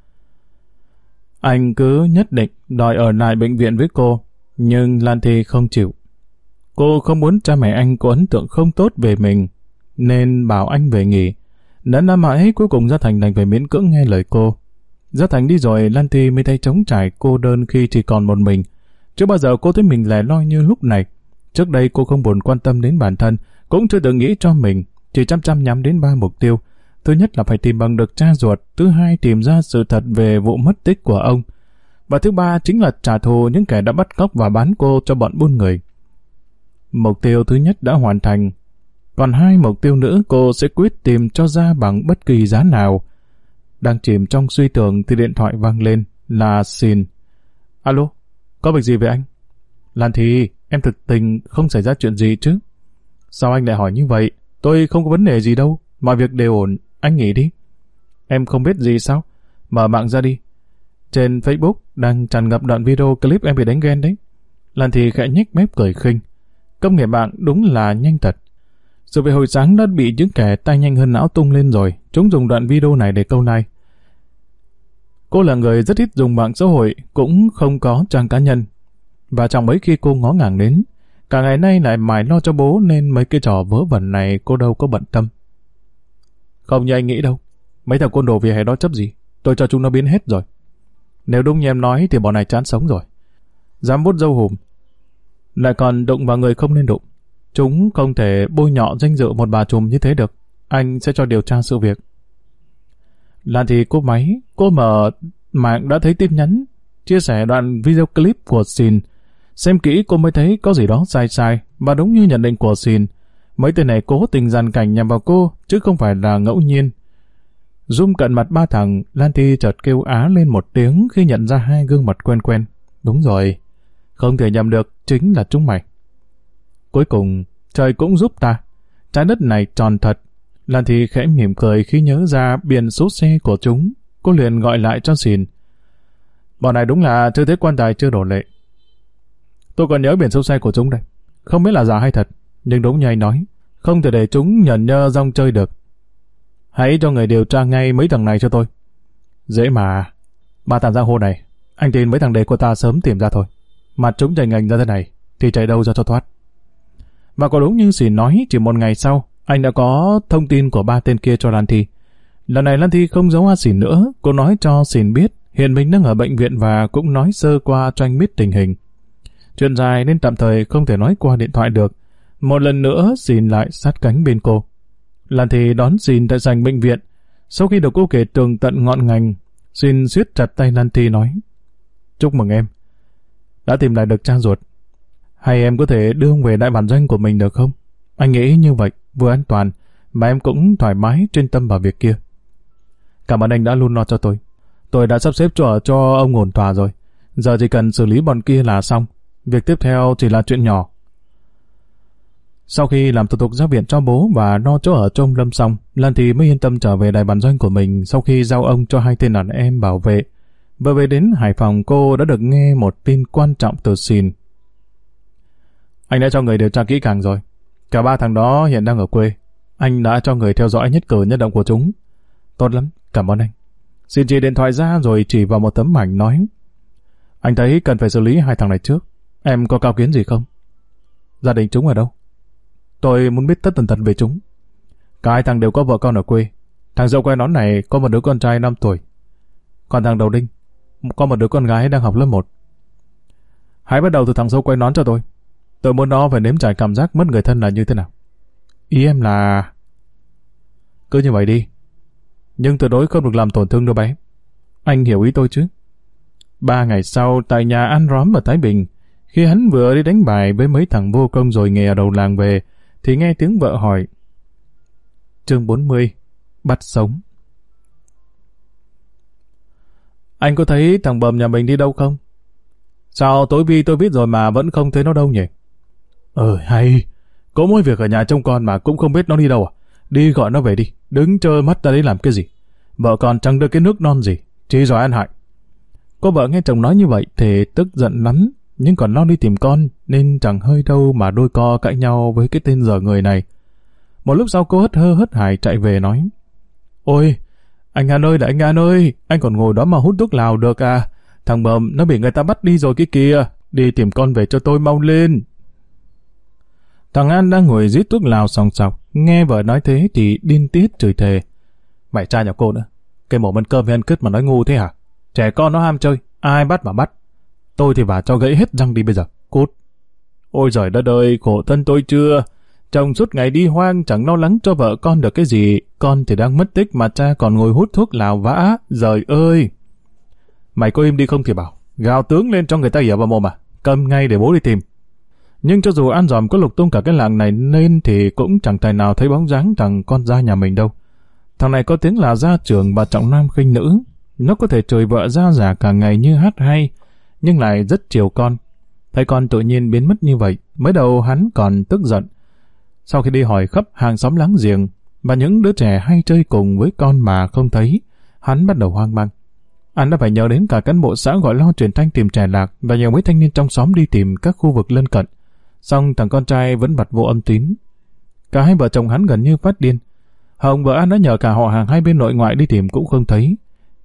Anh cứ nhất định đòi ở lại bệnh viện với cô, nhưng Lan Thi không chịu. Cô không muốn cha mẹ anh có ấn tượng không tốt về mình, nên bảo anh về nghỉ. Đã năm mãi, cuối cùng Gia Thành đành phải miễn cưỡng nghe lời cô. Gia Thành đi rồi, Lan Thi mới thấy trống trải cô đơn khi chỉ còn một mình. Chưa bao giờ cô thấy mình lẻ loi như lúc này. Trước đây cô không buồn quan tâm đến bản thân, cũng chưa từng nghĩ cho mình, chỉ chăm chăm nhắm đến 3 mục tiêu. Thứ nhất là phải tìm bằng được cha ruột, thứ hai tìm ra sự thật về vụ mất tích của ông, và thứ ba chính là trả thù những kẻ đã bắt cóc và bán cô cho bọn buôn người. Mục tiêu thứ nhất đã hoàn thành, còn 2 mục tiêu nữa cô sẽ quyết tìm cho ra bằng bất kỳ giá nào. Đang chìm trong suy tưởng thì điện thoại vang lên, là Xin. Alo, có việc gì với anh? Lan Thi, em thực tình không xảy ra chuyện gì chứ? Sao anh lại hỏi như vậy? Tôi không có vấn đề gì đâu, mọi việc đều ổn, anh nghỉ đi. Em không biết gì sao? Mở mạng ra đi. Trên Facebook đang tràn ngập đoạn video clip em bị đánh ghen đấy. Lan Thi khẽ nhếch mép cười khinh. Công nghệ mạng đúng là nhanh thật. Sự việc hồi sáng đã bị những kẻ tay nhanh hơn não tung lên rồi. Chúng dùng đoạn video này để câu like. Cô là người rất ít dùng mạng xã hội, cũng không có trang cá nhân. Và trong mấy khi cô ngó ngàng đến, cả ngày nay lại mải lo cho bố nên mấy cái trò vớ vẩn này cô đâu có bận tâm. Không như anh nghĩ đâu. Mấy thằng côn đồ vỉa hè đó chấp gì. Tôi cho chúng nó biến hết rồi. Nếu đúng như em nói thì bọn này chán sống rồi. Dám bút dâu hùm. Lại còn đụng vào người không nên đụng. Chúng không thể bôi nhọ danh dự một bà trùm như thế được. Anh sẽ cho điều tra sự việc. Lan thì cô máy, cô mở mạng đã thấy tin nhắn, chia sẻ đoạn video clip của Sin. Xem kỹ cô mới thấy có gì đó sai sai, và đúng như nhận định của Sin. Mấy tên này cố tình dàn cảnh nhằm vào cô, chứ không phải là ngẫu nhiên. Zoom cận mặt ba thằng, Lan Thi chợt kêu á lên một tiếng khi nhận ra hai gương mặt quen quen. Đúng rồi, không thể nhầm được, chính là chúng mày. Cuối cùng, trời cũng giúp ta. Trái đất này tròn thật. Lan Thi khẽ mỉm cười khi nhớ ra biển số xe của chúng. Cô liền gọi lại cho Sin. Bọn này đúng là chưa thấy quan tài chưa đổ lệ. Tôi còn nhớ biển số xe của chúng đây. Không biết là giả hay thật, nhưng đúng như anh nói, không thể để chúng nhờn nhơ rong chơi được. Hãy cho người điều tra ngay mấy thằng này cho tôi. Dễ mà. Ba thằng giang hồ này, anh tin mấy thằng đề của ta sớm tìm ra thôi. Mặt chúng chạy ngành ra thế này, thì chạy đâu ra cho thoát. Và có đúng như Sin nói, chỉ một ngày sau, anh đã có thông tin của ba tên kia cho Lan Thi. Lần này Lan Thi không giấu Sin nữa, cô nói cho Sin biết hiện mình đang ở bệnh viện và cũng nói sơ qua cho anh biết tình hình. Chuyện dài nên tạm thời không thể nói qua điện thoại được. Một lần nữa Sin lại sát cánh bên cô. Lan Thi đón Sin tại sảnh bệnh viện. Sau khi được cô kể tường tận ngọn ngành, Sin siết chặt tay Lan Thi nói: Chúc mừng em, đã tìm lại được cha ruột. Hay em có thể đưa ông về đại bản doanh của mình được không? Anh nghĩ như vậy vừa an toàn mà em cũng thoải mái chuyên tâm vào việc kia. Cảm ơn anh đã luôn lo cho tôi. Tôi đã sắp xếp chỗ ở cho ông ổn thỏa rồi. Giờ chỉ cần xử lý bọn kia là xong. Việc tiếp theo chỉ là chuyện nhỏ. Sau khi làm thủ tục ra viện cho bố và lo chỗ ở cho ông Lâm xong, Lan Thi mới yên tâm trở về đại bản doanh của mình sau khi giao ông cho hai tên đàn em bảo vệ. Vừa về đến Hải Phòng, cô đã được nghe một tin quan trọng từ Sin. Anh đã cho người điều tra kỹ càng rồi. Cả ba thằng đó hiện đang ở quê. Anh đã cho người theo dõi nhất cử nhất động của chúng. Tốt lắm, cảm ơn anh. Sin chỉ điện thoại ra rồi chỉ vào một tấm ảnh nói: Anh thấy cần phải xử lý hai thằng này trước. Em có cao kiến gì không? Gia đình chúng ở đâu? Tôi muốn biết tất tần tật về chúng. Cả hai thằng đều có vợ con ở quê. Thằng dâu quay nón này có một đứa con trai 5 tuổi. Còn thằng đầu đinh có một đứa con gái đang học lớp 1. Hãy bắt đầu từ thằng dâu quay nón cho tôi. Tôi muốn nó phải nếm trải cảm giác mất người thân là như thế nào. Ý em là... Cứ như vậy đi. Nhưng tuyệt đối không được làm tổn thương đứa bé. Anh hiểu ý tôi chứ? 3 ngày sau, tại nhà An Róm ở Thái Bình, khi hắn vừa đi đánh bài với mấy thằng vô công rồi nghề ở đầu làng về, thì nghe tiếng vợ hỏi. Chương 40. Bắt sống. Anh có thấy thằng bầm nhà mình đi đâu không? Sao tối vi tôi biết rồi mà vẫn không thấy nó đâu nhỉ? Hay. Có mỗi việc ở nhà trông con mà cũng không biết nó đi đâu à? Đi gọi nó về đi, đứng trơ mắt ra đấy làm cái gì? Vợ con chẳng được cái nước non gì, chỉ giỏi ăn hại. Cô vợ nghe chồng nói như vậy thì tức giận lắm, nhưng còn lo đi tìm con nên chẳng hơi đâu mà đôi co cãi nhau với cái tên dở người này. Một lúc sau cô hớt hơ hớt hải chạy về nói: Ôi, anh An ơi là anh An ơi, anh còn ngồi đó mà hút thuốc lào được à? Thằng bầm nó bị người ta bắt đi rồi kia kìa, đi tìm con về cho tôi mau lên. Thằng An đang ngồi rít thuốc lào sòng sọc, nghe vợ nói thế thì điên tiết chửi thề. Mày cha nhà cô nữa, cái mổ ăn cơm hay ăn cứt mà nói ngu thế hả? Trẻ con nó ham chơi, ai bắt mà bắt. Tôi thì vả cho gãy hết răng đi bây giờ, cút. Ôi giời đất ơi, khổ thân tôi chưa. Chồng suốt ngày đi hoang chẳng lo lắng cho vợ con được cái gì, con thì đang mất tích mà cha còn ngồi hút thuốc lào vã, giời ơi. Mày có im đi không thì bảo, gào tướng lên cho người ta ỉa vào mồm à, cầm ngay để bố đi tìm. Nhưng cho dù An Dòm có lục tung cả cái làng này lên thì cũng chẳng tài nào thấy bóng dáng thằng con gia nhà mình đâu. Thằng này có tiếng là gia trưởng bà trọng nam khinh nữ, nó có thể chửi vợ ra giả cả ngày như hát hay, nhưng lại rất chiều con. Thấy con tự nhiên biến mất như vậy, mới đầu hắn còn tức giận. Sau khi đi hỏi khắp hàng xóm láng giềng và những đứa trẻ hay chơi cùng với con mà không thấy, hắn bắt đầu hoang mang. Hắn đã phải nhờ đến cả cán bộ xã gọi lo truyền thanh tìm trẻ lạc và nhờ mấy thanh niên trong xóm đi tìm các khu vực lân cận. Xong thằng con trai vẫn bặt vô âm tín. Cả hai vợ chồng hắn gần như phát điên. Hồng và An đã nhờ cả họ hàng hai bên nội ngoại đi tìm cũng không thấy.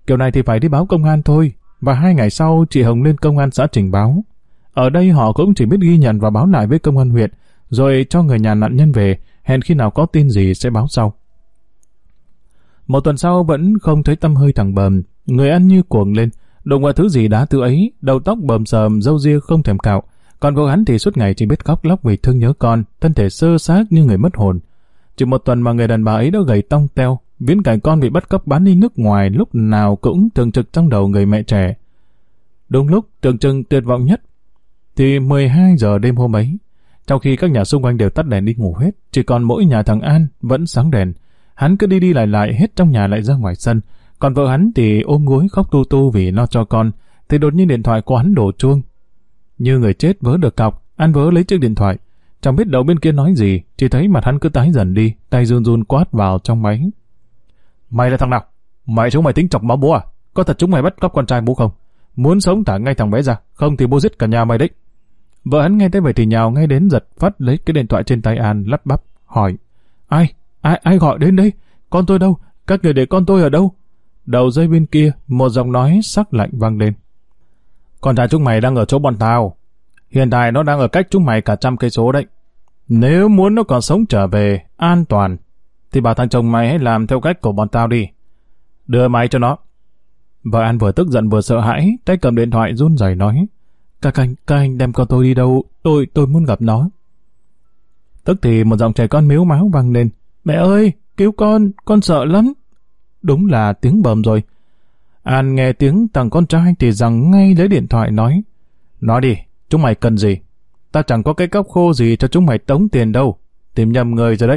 Kiểu này thì phải đi báo công an thôi. Và 2 ngày sau, chị Hồng lên công an xã trình báo. Ở đây họ cũng chỉ biết ghi nhận và báo lại với công an huyện, rồi cho người nhà nạn nhân về, hẹn khi nào có tin gì sẽ báo sau. 1 tuần sau vẫn không thấy tăm hơi thằng Bờm, người ăn như cuồng lên, đụng vào thứ gì đá thứ ấy, đầu tóc bờm sờm, râu ria không thèm cạo. Còn vợ hắn thì suốt ngày chỉ biết khóc lóc vì thương nhớ con, thân thể xơ xác như người mất hồn. Chỉ 1 tuần mà người đàn bà ấy đã gầy tông teo, viễn cảnh con bị bắt cóc bán đi nước ngoài lúc nào cũng thường trực trong đầu người mẹ trẻ. Đúng lúc tưởng chừng tuyệt vọng nhất, thì 12 giờ đêm hôm ấy, trong khi các nhà xung quanh đều tắt đèn đi ngủ hết, chỉ còn mỗi nhà thằng An vẫn sáng đèn. Hắn cứ đi đi lại hết trong nhà lại ra ngoài sân, còn vợ hắn thì ôm gối khóc tu tu vì lo cho con, thì đột nhiên điện thoại của hắn đổ chuông. Như người chết vớ được cọc, An vớ lấy chiếc điện thoại. Chẳng biết đầu bên kia nói gì, chỉ thấy mặt hắn cứ tái dần đi, tay run run quát vào trong máy. Mày là thằng nào? Mày chúng mày tính chọc máu bố à? Có thật chúng mày bắt cóc con trai bố không? Muốn sống thả ngay thằng bé ra, không thì bố giết cả nhà mày đấy. Vợ hắn nghe thấy vậy thì nhào ngay đến giật phát lấy cái điện thoại trên tay An, lắp bắp hỏi: Ai gọi đến đây? Con tôi đâu? Các người để con tôi ở đâu? Đầu dây bên kia, một giọng nói sắc lạnh vang lên. Con trai chúng mày đang ở chỗ bọn tao. Hiện tại nó đang ở cách chúng mày cả 100 cây số đấy. Nếu muốn nó còn sống trở về an toàn, thì bảo thằng chồng mày hãy làm theo cách của bọn tao đi. Đưa máy cho nó. Vợ An vừa tức giận vừa sợ hãi, tay cầm điện thoại run rẩy nói: Các anh đem con tôi đi đâu? Tôi muốn gặp nó. Tức thì một giọng trẻ con mếu máo vang lên: Mẹ ơi, cứu con sợ lắm. Đúng là tiếng Bờm rồi. An nghe tiếng thằng con trai thì giằng ngay lấy điện thoại nói: Nói đi, chúng mày cần gì? Ta chẳng có cái cốc khô gì cho chúng mày tống tiền đâu. Tìm nhầm người rồi đấy.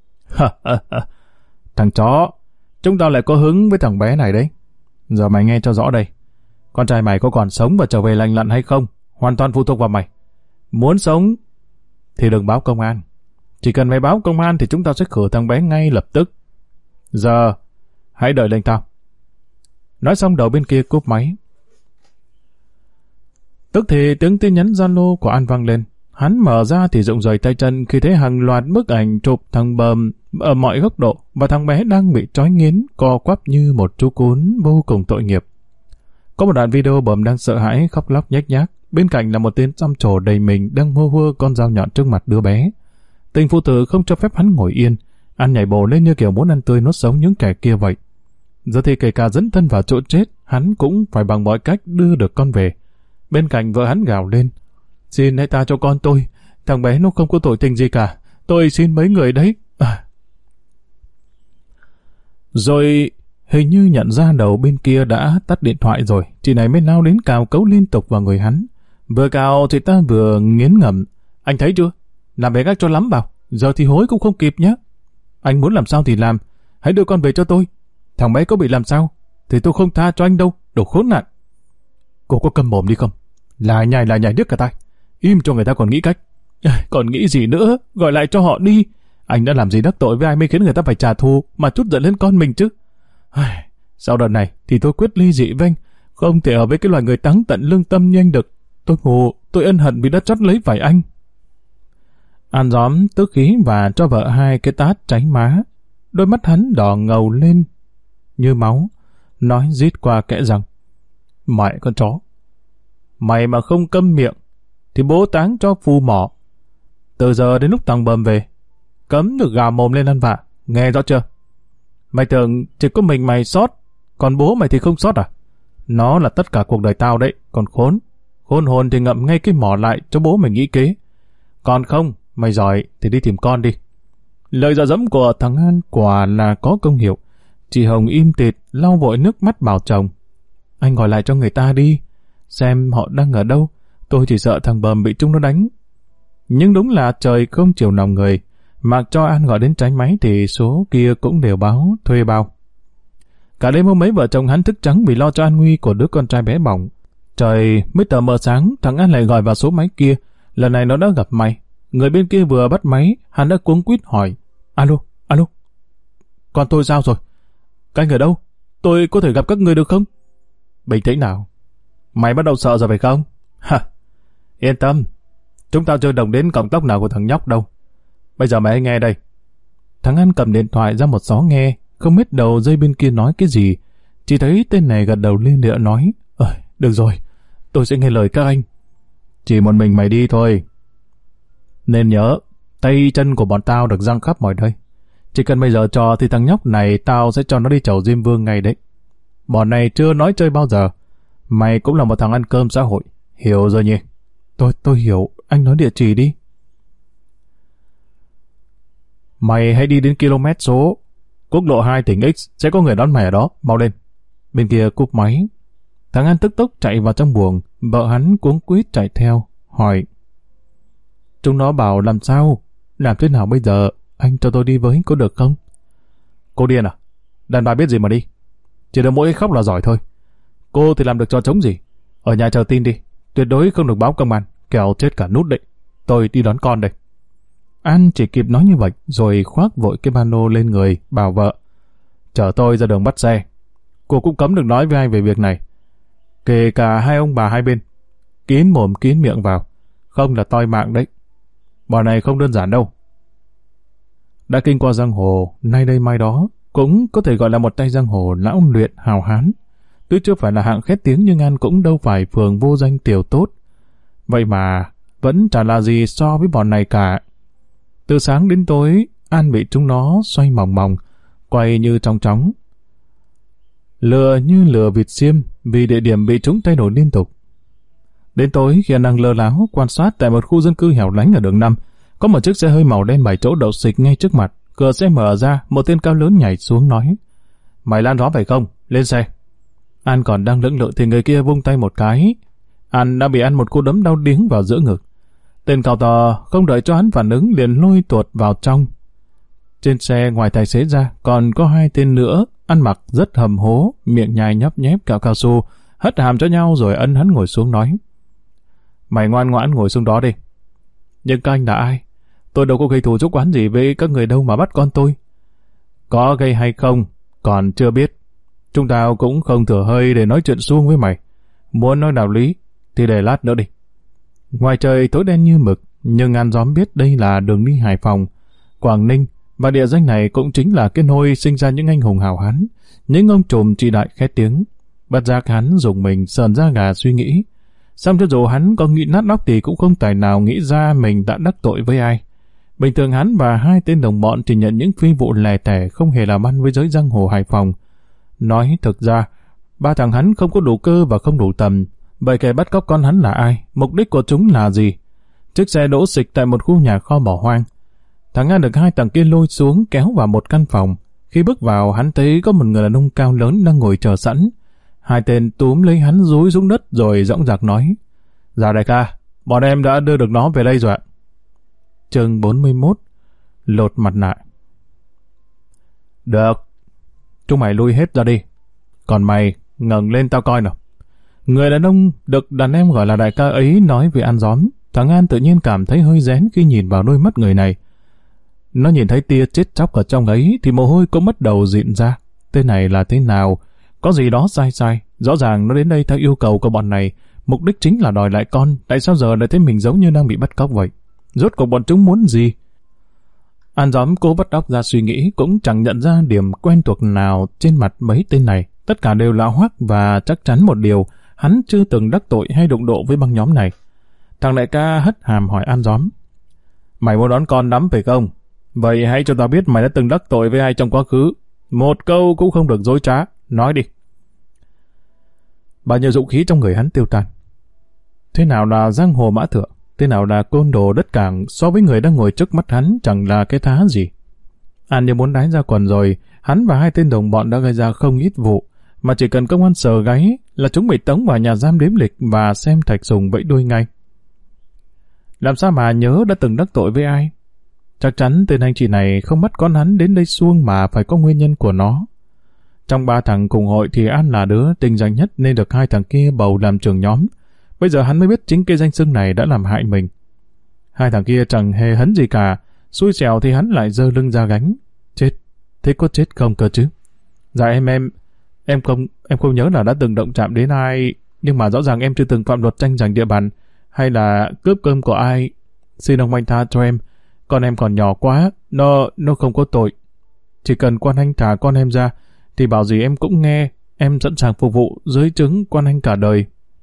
Thằng chó, chúng tao lại có hứng với thằng bé này đấy. Giờ mày nghe cho rõ đây. Con trai mày có còn sống và trở về lành lặn hay không, hoàn toàn phụ thuộc vào mày. Muốn sống thì đừng báo công an. Chỉ cần mày báo công an thì chúng tao sẽ khử thằng bé ngay lập tức. Giờ hãy đợi lệnh tao. Nói xong đầu bên kia cúp máy. Tức thì tiếng tin nhắn Zalo của An vang lên. Hắn mở ra thì rụng rời tay chân khi thấy hàng loạt bức ảnh chụp thằng Bờm ở mọi góc độ và thằng bé đang bị trói nghiến, co quắp như một chú cún vô cùng tội nghiệp. Có một đoạn video Bờm đang sợ hãi khóc lóc nhếch nhác, bên cạnh là một tên xăm trổ đầy mình đang hô hô con dao nhọn trước mặt đứa bé. Tình phụ tử không cho phép hắn ngồi yên, An nhảy bổ lên như kiểu muốn ăn tươi nuốt sống những kẻ kia vậy. Giờ thì kể cả dẫn thân vào chỗ chết, hắn cũng phải bằng mọi cách đưa được con về. Bên cạnh vợ hắn gào lên: Xin hãy tha cho con tôi, thằng bé nó không có tội tình gì cả, tôi xin mấy người đấy. Rồi hình như nhận ra đầu bên kia đã tắt điện thoại rồi, chị này mới lao đến cào cấu liên tục vào người hắn. Vừa cào thì ta vừa nghiến ngẫm: Anh thấy chưa? Làm bé gác cho lắm vào, giờ thì hối cũng không kịp nhé. Anh muốn làm sao thì làm, hãy đưa con về cho tôi. Thằng bé có bị làm sao thì tôi không tha cho anh đâu, đồ khốn nạn. Cô có câm mồm đi không? Là nhảy điếc cả tai. Im cho người ta còn nghĩ cách. Còn nghĩ gì nữa, gọi lại cho họ đi. Anh đã làm gì đắc tội với ai mới khiến người ta phải trả thù mà trút giận lên con mình chứ? Sau đợt này thì tôi quyết ly dị với anh, không thể ở với cái loài người táng tận lương tâm như anh được. Tôi ngủ, tôi ân hận vì đã chót lấy phải anh. An gióm tức khí và cho vợ 2 cái tát cháy má. Đôi mắt hắn đỏ ngầu lên như máu, nói rít qua kẽ răng: Mẹ con chó, mày mà không câm miệng thì bố táng cho phù mỏ. Từ giờ đến lúc thằng Bờm về, cấm được gào mồm lên ăn vạ, nghe rõ chưa? Mày tưởng chỉ có mình mày sót, còn bố mày thì không sót à? Nó là tất cả cuộc đời tao đấy, còn khôn hồn thì ngậm ngay cái mỏ lại cho bố mày nghĩ kế. Còn không, mày giỏi thì đi tìm con đi. Lời dọa dẫm của thằng An quả là có công hiệu. Chị Hồng im tịt, lau vội nước mắt bảo chồng: Anh gọi lại cho người ta đi, xem họ đang ở đâu. Tôi chỉ sợ thằng Bờm bị chúng nó đánh. Nhưng đúng là trời không chiều lòng người. Mặc cho An gọi đến tránh máy thì số kia cũng đều báo thuê bao. Cả đêm hôm ấy vợ chồng hắn thức trắng vì lo cho an nguy của đứa con trai bé bỏng. Trời mới tờ mờ sáng, thằng An lại gọi vào số máy kia. Lần này nó đã gặp mày. Người bên kia vừa bắt máy, hắn đã cuống quýt hỏi: Alo, con tôi sao rồi? Các anh ở đâu? Tôi có thể gặp các người được không? Bình tĩnh nào. Mày bắt đầu sợ rồi phải không? Yên tâm, chúng tao chưa động đến cọng tóc nào của thằng nhóc đâu. Bây giờ mày hãy nghe đây. Thằng An cầm điện thoại ra một xó nghe, không biết đầu dây bên kia nói cái gì. Chỉ thấy tên này gật đầu lia lịa nói, được rồi, tôi sẽ nghe lời các anh. Chỉ một mình mày đi thôi. Nên nhớ, tay chân của bọn tao được giăng khắp mọi nơi. Chỉ cần bây giờ cho thì thằng nhóc này tao sẽ cho nó đi chầu Diêm Vương ngay đấy. Bọn này chưa nói chơi bao giờ. Mày cũng là một thằng ăn cơm xã hội. Hiểu rồi nhỉ? Tôi hiểu, anh nói địa chỉ đi. Mày hãy đi đến km số quốc lộ 2 tỉnh X, sẽ có người đón mày ở đó, mau lên. Bên kia cúp máy. Thằng An tức tốc chạy vào trong buồng, vợ hắn cuống quýt chạy theo, hỏi. Chúng nó bảo làm sao? Làm thế nào bây giờ? Anh cho tôi đi với, có được không? Cô điên à? Đàn bà biết gì mà đi. Chỉ được mỗi khóc là giỏi thôi. Cô thì làm được cho trống gì? Ở nhà chờ tin đi, tuyệt đối không được báo công an, kẻo chết cả nút đấy. Tôi đi đón con đây. An chỉ kịp nói như vậy, rồi khoác vội cái ba lô lên người, bảo vợ. Chở tôi ra đường bắt xe. Cô cũng cấm được nói với ai về việc này. Kể cả hai ông bà hai bên. Kín mồm kín miệng vào. Không là toi mạng đấy. Bọn này không đơn giản đâu. Đã kinh qua giang hồ, nay đây mai đó, cũng có thể gọi là một tay giang hồ lão luyện hào hán. Tuy chưa phải là hạng khét tiếng nhưng An cũng đâu phải phường vô danh tiểu tốt. Vậy mà, vẫn chả là gì so với bọn này cả. Từ sáng đến tối, An bị chúng nó xoay mòng mòng, quay như trong chóng. Lừa như lừa vịt xiêm, vì địa điểm bị chúng thay đổi liên tục. Đến tối, khi An đang lơ láo quan sát tại một khu dân cư hẻo lánh ở đường 5, có một chiếc xe hơi màu đen 7 chỗ đậu xịch ngay trước mặt. Cửa xe mở ra, một tên cao lớn nhảy xuống nói. Mày lan gió phải không? Lên xe. An còn đang lưỡng lự thì người kia vung tay một cái. An đã bị ăn một cú đấm đau điếng vào giữa ngực. Tên cao to không đợi cho hắn phản ứng liền lôi tuột vào trong. Trên xe ngoài tài xế ra còn có hai tên nữa, ăn mặc rất hầm hố, miệng nhai nhấp nhép kẹo cao su, hất hàm cho nhau rồi ân hắn ngồi xuống nói. Mày ngoan ngoãn ngồi xuống đó đi. Nhưng các anh là ai? Tôi đâu có gây thù chuốc oán gì với các người đâu mà bắt con tôi. Có gây hay không, còn chưa biết. Chúng tao cũng không thừa hơi để nói chuyện suông với mày. Muốn nói đạo lý, thì để lát nữa đi. Ngoài trời tối đen như mực, nhưng An Gióm biết đây là đường đi Hải Phòng, Quảng Ninh, và địa danh này cũng chính là cái nôi sinh ra những anh hùng hào hán, những ông trùm trị đại khét tiếng. Bất giác hắn dùng mình sờn da gà suy nghĩ. Xong cho dù hắn có nghĩ nát óc thì cũng không tài nào nghĩ ra mình đã đắc tội với ai. Bình thường hắn và hai tên đồng bọn chỉ nhận những phi vụ lẻ tẻ không hề làm ăn với giới giang hồ Hải Phòng. Nói thực ra, ba thằng hắn không có đủ cơ và không đủ tầm. Vậy kẻ bắt cóc con hắn là ai? Mục đích của chúng là gì? Chiếc xe đỗ xịch tại một khu nhà kho bỏ hoang. Thằng An được hai thằng kia lôi xuống kéo vào một căn phòng. Khi bước vào, hắn thấy có một người đàn ông cao lớn đang ngồi chờ sẵn. Hai tên túm lấy hắn dúi xuống đất rồi dõng dạc nói. Dạ đại ca, bọn em đã đưa được nó về đây rồi ạ. Chương 41. Lột mặt nạ. Được, chúng mày lui hết ra đi. Còn mày, ngẩng lên tao coi nào. Người đàn ông được đàn em gọi là đại ca ấy nói về An Gióm. Thằng An tự nhiên cảm thấy hơi rén khi nhìn vào đôi mắt người này. Nó nhìn thấy tia chết chóc ở trong ấy thì mồ hôi cũng bắt đầu dịn ra. Tên này là thế nào? Có gì đó sai sai. Rõ ràng nó đến đây theo yêu cầu của bọn này. Mục đích chính là đòi lại con. Tại sao giờ lại thấy mình giống như đang bị bắt cóc vậy? Rốt cuộc bọn chúng muốn gì? An Gióm cố bắt óc ra suy nghĩ, cũng chẳng nhận ra điểm quen thuộc nào trên mặt mấy tên này. Tất cả đều lạ hoắc và chắc chắn một điều, hắn chưa từng đắc tội hay đụng độ với băng nhóm này. Thằng đại ca hất hàm hỏi An Gióm. Mày muốn đón con lắm phải không? Vậy hãy cho tao biết mày đã từng đắc tội với ai trong quá khứ. Một câu cũng không được dối trá. Nói đi. Bao nhiêu dũng khí trong người hắn tiêu tan. Thế nào là giang hồ mã thượng? Thế nào là côn đồ đất cảng so với người đang ngồi trước mắt hắn chẳng là cái thá gì. An như muốn đái ra quần rồi, hắn và hai tên đồng bọn đã gây ra không ít vụ, mà chỉ cần công an sờ gáy là chúng bị tống vào nhà giam đếm lịch và xem thạch sùng vẫy đuôi ngay. Làm sao mà nhớ đã từng đắc tội với ai? Chắc chắn tên anh chị này không bắt con hắn đến đây suông mà phải có nguyên nhân của nó. Trong ba thằng cùng hội thì An là đứa tinh danh nhất nên được hai thằng kia bầu làm trưởng nhóm. Bây giờ hắn mới biết chính cái danh xưng này đã làm hại mình. Hai thằng kia chẳng hề hấn gì cả, xui xẻo thì hắn lại giơ lưng ra gánh. Chết, thế có chết không cơ chứ? Dạ em không nhớ là đã từng động chạm đến ai, nhưng mà rõ ràng em chưa từng phạm luật tranh giành địa bàn, hay là cướp cơm của ai. Xin ông anh tha cho em, con em còn nhỏ quá, nó không có tội. Chỉ cần quan anh thả con em ra, thì bảo gì em cũng nghe, em sẵn sàng phục vụ dưới trướng quan anh cả đời.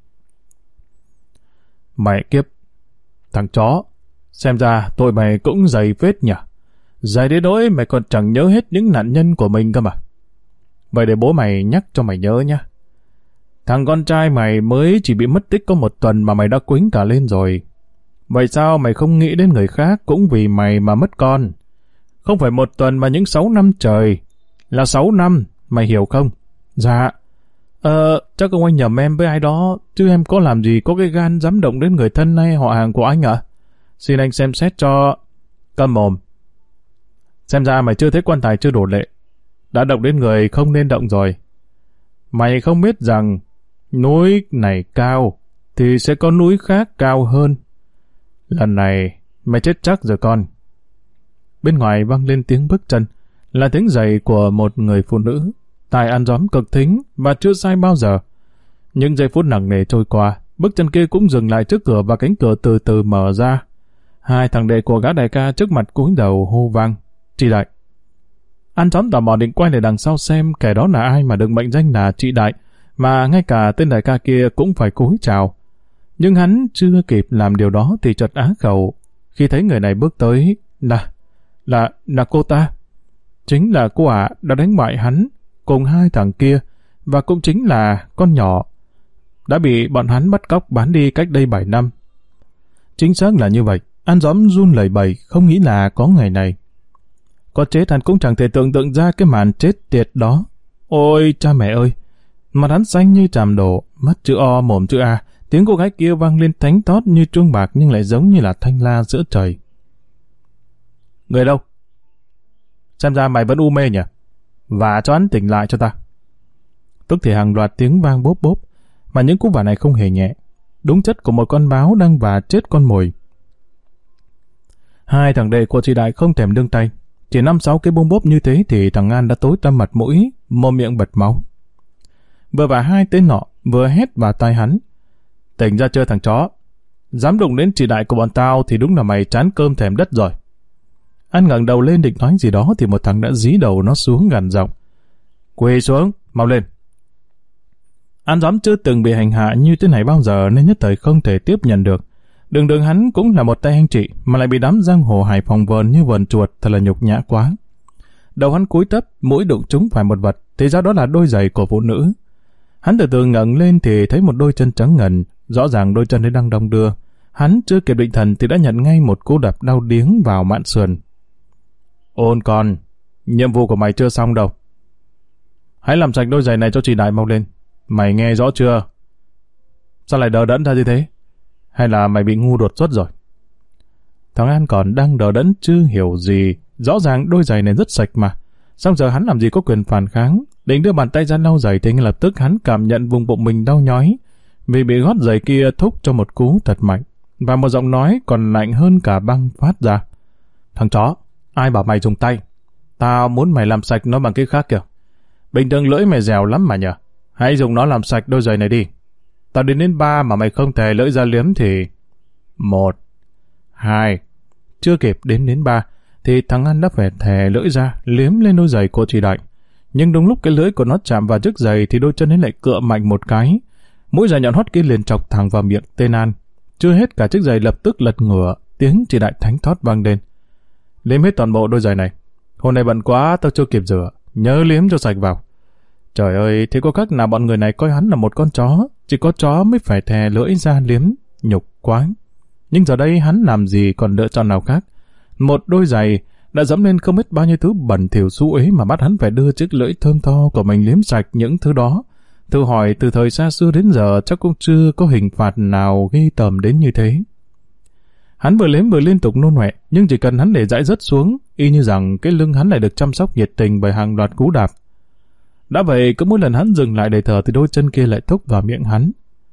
Mẹ kiếp, thằng chó, xem ra tội mày cũng dày phết nhỉ. Dày đến nỗi mày còn chẳng nhớ hết những nạn nhân của mình cơ mà. Vậy để bố mày nhắc cho mày nhớ nhá. Thằng con trai mày mới chỉ bị mất tích có 1 tuần mà mày đã quýnh cả lên rồi. Vậy sao mày không nghĩ đến người khác cũng vì mày mà mất con? Không phải 1 tuần mà những 6 năm trời. Là 6 năm, mày hiểu không? Dạ. Chắc ông anh nhầm em với ai đó, chứ em có làm gì có cái gan dám động đến người thân hay họ hàng của anh ạ? Xin anh xem xét cho... Câm mồm. Xem ra mày chưa thấy quan tài chưa đổ lệ. Đã động đến người không nên động rồi. Mày không biết rằng núi này cao thì sẽ có núi khác cao hơn. Lần này mày chết chắc rồi con. Bên ngoài vang lên tiếng bước chân, là tiếng giày của một người phụ nữ. Tài ăn gióm cực thính và chưa sai bao giờ. Những giây phút nặng nề trôi qua, bước chân kia cũng dừng lại trước cửa và cánh cửa từ từ mở ra. 2 thằng đệ của gã đại ca trước mặt cúi đầu hô vang: Chị Đại. Ăn xóm tò mò định quay lại đằng sau xem kẻ đó là ai mà được mệnh danh là chị Đại, mà ngay cả tên đại ca kia cũng phải cúi chào. Nhưng hắn chưa kịp làm điều đó thì chợt á khẩu khi thấy người này bước tới. Là cô ta. Chính là cô ả đã đánh bại hắn cùng 2 thằng kia, và cũng chính là con nhỏ đã bị bọn hắn bắt cóc bán đi cách đây 7 năm. Chính xác là như vậy. An Gióm run lẩy bẩy, không nghĩ là có ngày này. Có chết hắn cũng chẳng thể tưởng tượng ra cái màn chết tiệt đó. Ôi cha mẹ ơi! Mặt hắn xanh như tràm đổ, mắt chữ O mồm chữ A. Tiếng cô gái kia vang lên thánh thót như chuông bạc nhưng lại giống như là thanh la giữa trời. Người đâu? Xem ra mày vẫn u mê nhỉ? Và cho hắn tỉnh lại cho ta. Tức thì hàng loạt tiếng vang bốp bốp, mà những cú vả này không hề nhẹ. Đúng chất của một con báo đang vả chết con mồi. 2 thằng đệ của chị Đại không thèm đương tay. Chỉ 5-6 cái bôm bốp như thế thì thằng An đã tối tăm mặt mũi, mồm miệng bật máu. Vừa vả 2 tên nọ, vừa hét vào tai hắn: Tỉnh ra chưa thằng chó? Dám đụng đến chị Đại của bọn tao thì đúng là mày chán cơm thèm đất rồi. An ngẩng đầu lên định nói gì đó thì một thằng đã dí đầu nó xuống gằn giọng: Quỳ xuống, mau lên. An Gióm chưa từng bị hành hạ như thế này bao giờ nên nhất thời không thể tiếp nhận được. Đường hắn cũng là một tay anh chị mà lại bị đám giang hồ Hải Phòng vờn như vờn chuột, thật là nhục nhã quá. Đầu hắn cúi thấp, mũi đụng trúng phải một vật, thì ra đó là đôi giày của phụ nữ. Hắn từ từ ngẩng lên thì thấy một đôi chân trắng ngần, rõ ràng đôi chân ấy đang đong đưa. Hắn chưa kịp định thần thì đã nhận ngay một cú đập đau điếng vào mạn sườn. Ôn con, nhiệm vụ của mày chưa xong đâu. Hãy làm sạch đôi giày này cho chị Đại mau lên. Mày nghe rõ chưa? Sao lại đờ đẫn ra như thế? Hay là mày bị ngu đột xuất rồi? Thằng An còn đang đờ đẫn chưa hiểu gì. Rõ ràng đôi giày này rất sạch mà. Xong giờ hắn làm gì có quyền phản kháng. Định đưa bàn tay ra lau giày thì ngay lập tức hắn cảm nhận vùng bụng mình đau nhói. Vì bị gót giày kia thúc cho một cú thật mạnh. Và một giọng nói còn lạnh hơn cả băng phát ra: Thằng chó, ai bảo mày dùng tay? Tao muốn mày làm sạch nó bằng cái khác kìa. Bình thường lưỡi mày dẻo lắm mà nhờ. Hãy dùng nó làm sạch đôi giày này đi. Tao đến 3 mà mày không thể lưỡi ra liếm thì... 1, 2. Chưa kịp đến 3 thì thằng An đã phải thè lưỡi ra liếm lên đôi giày của chị Đại. Nhưng đúng lúc cái lưỡi của nó chạm vào chiếc giày thì đôi chân ấy lại cựa mạnh một cái. Mũi giày nhọn hoắt kia liền chọc thẳng vào miệng tên An. Chưa hết cả chiếc giày lập tức lật ngửa, tiếng chị Đại thánh thót vang lên: Liếm hết toàn bộ đôi giày này. Hôm nay bận quá tao chưa kịp rửa, nhớ liếm cho sạch vào. Trời ơi, thế có cách nào bọn người này coi hắn là một con chó, chỉ có chó mới phải thè lưỡi ra liếm, nhục quá. Nhưng giờ đây hắn làm gì còn lựa chọn nào khác. Một đôi giày đã dẫm lên không biết bao nhiêu thứ bẩn thỉu xú uế mà bắt hắn phải đưa chiếc lưỡi thơm tho của mình liếm sạch những thứ đó. Thử hỏi từ thời xa xưa đến giờ chắc cũng chưa có hình phạt nào ghê tởm đến như thế. Hắn vừa liếm vừa liên tục nôn ọe, nhưng chỉ cần hắn để dãi rớt xuống, y như rằng cái lưng hắn lại được chăm sóc nhiệt tình bởi hàng loạt cú đạp. Đã vậy, cứ mỗi lần hắn dừng lại để thở thì đôi chân kia lại thúc vào miệng hắn.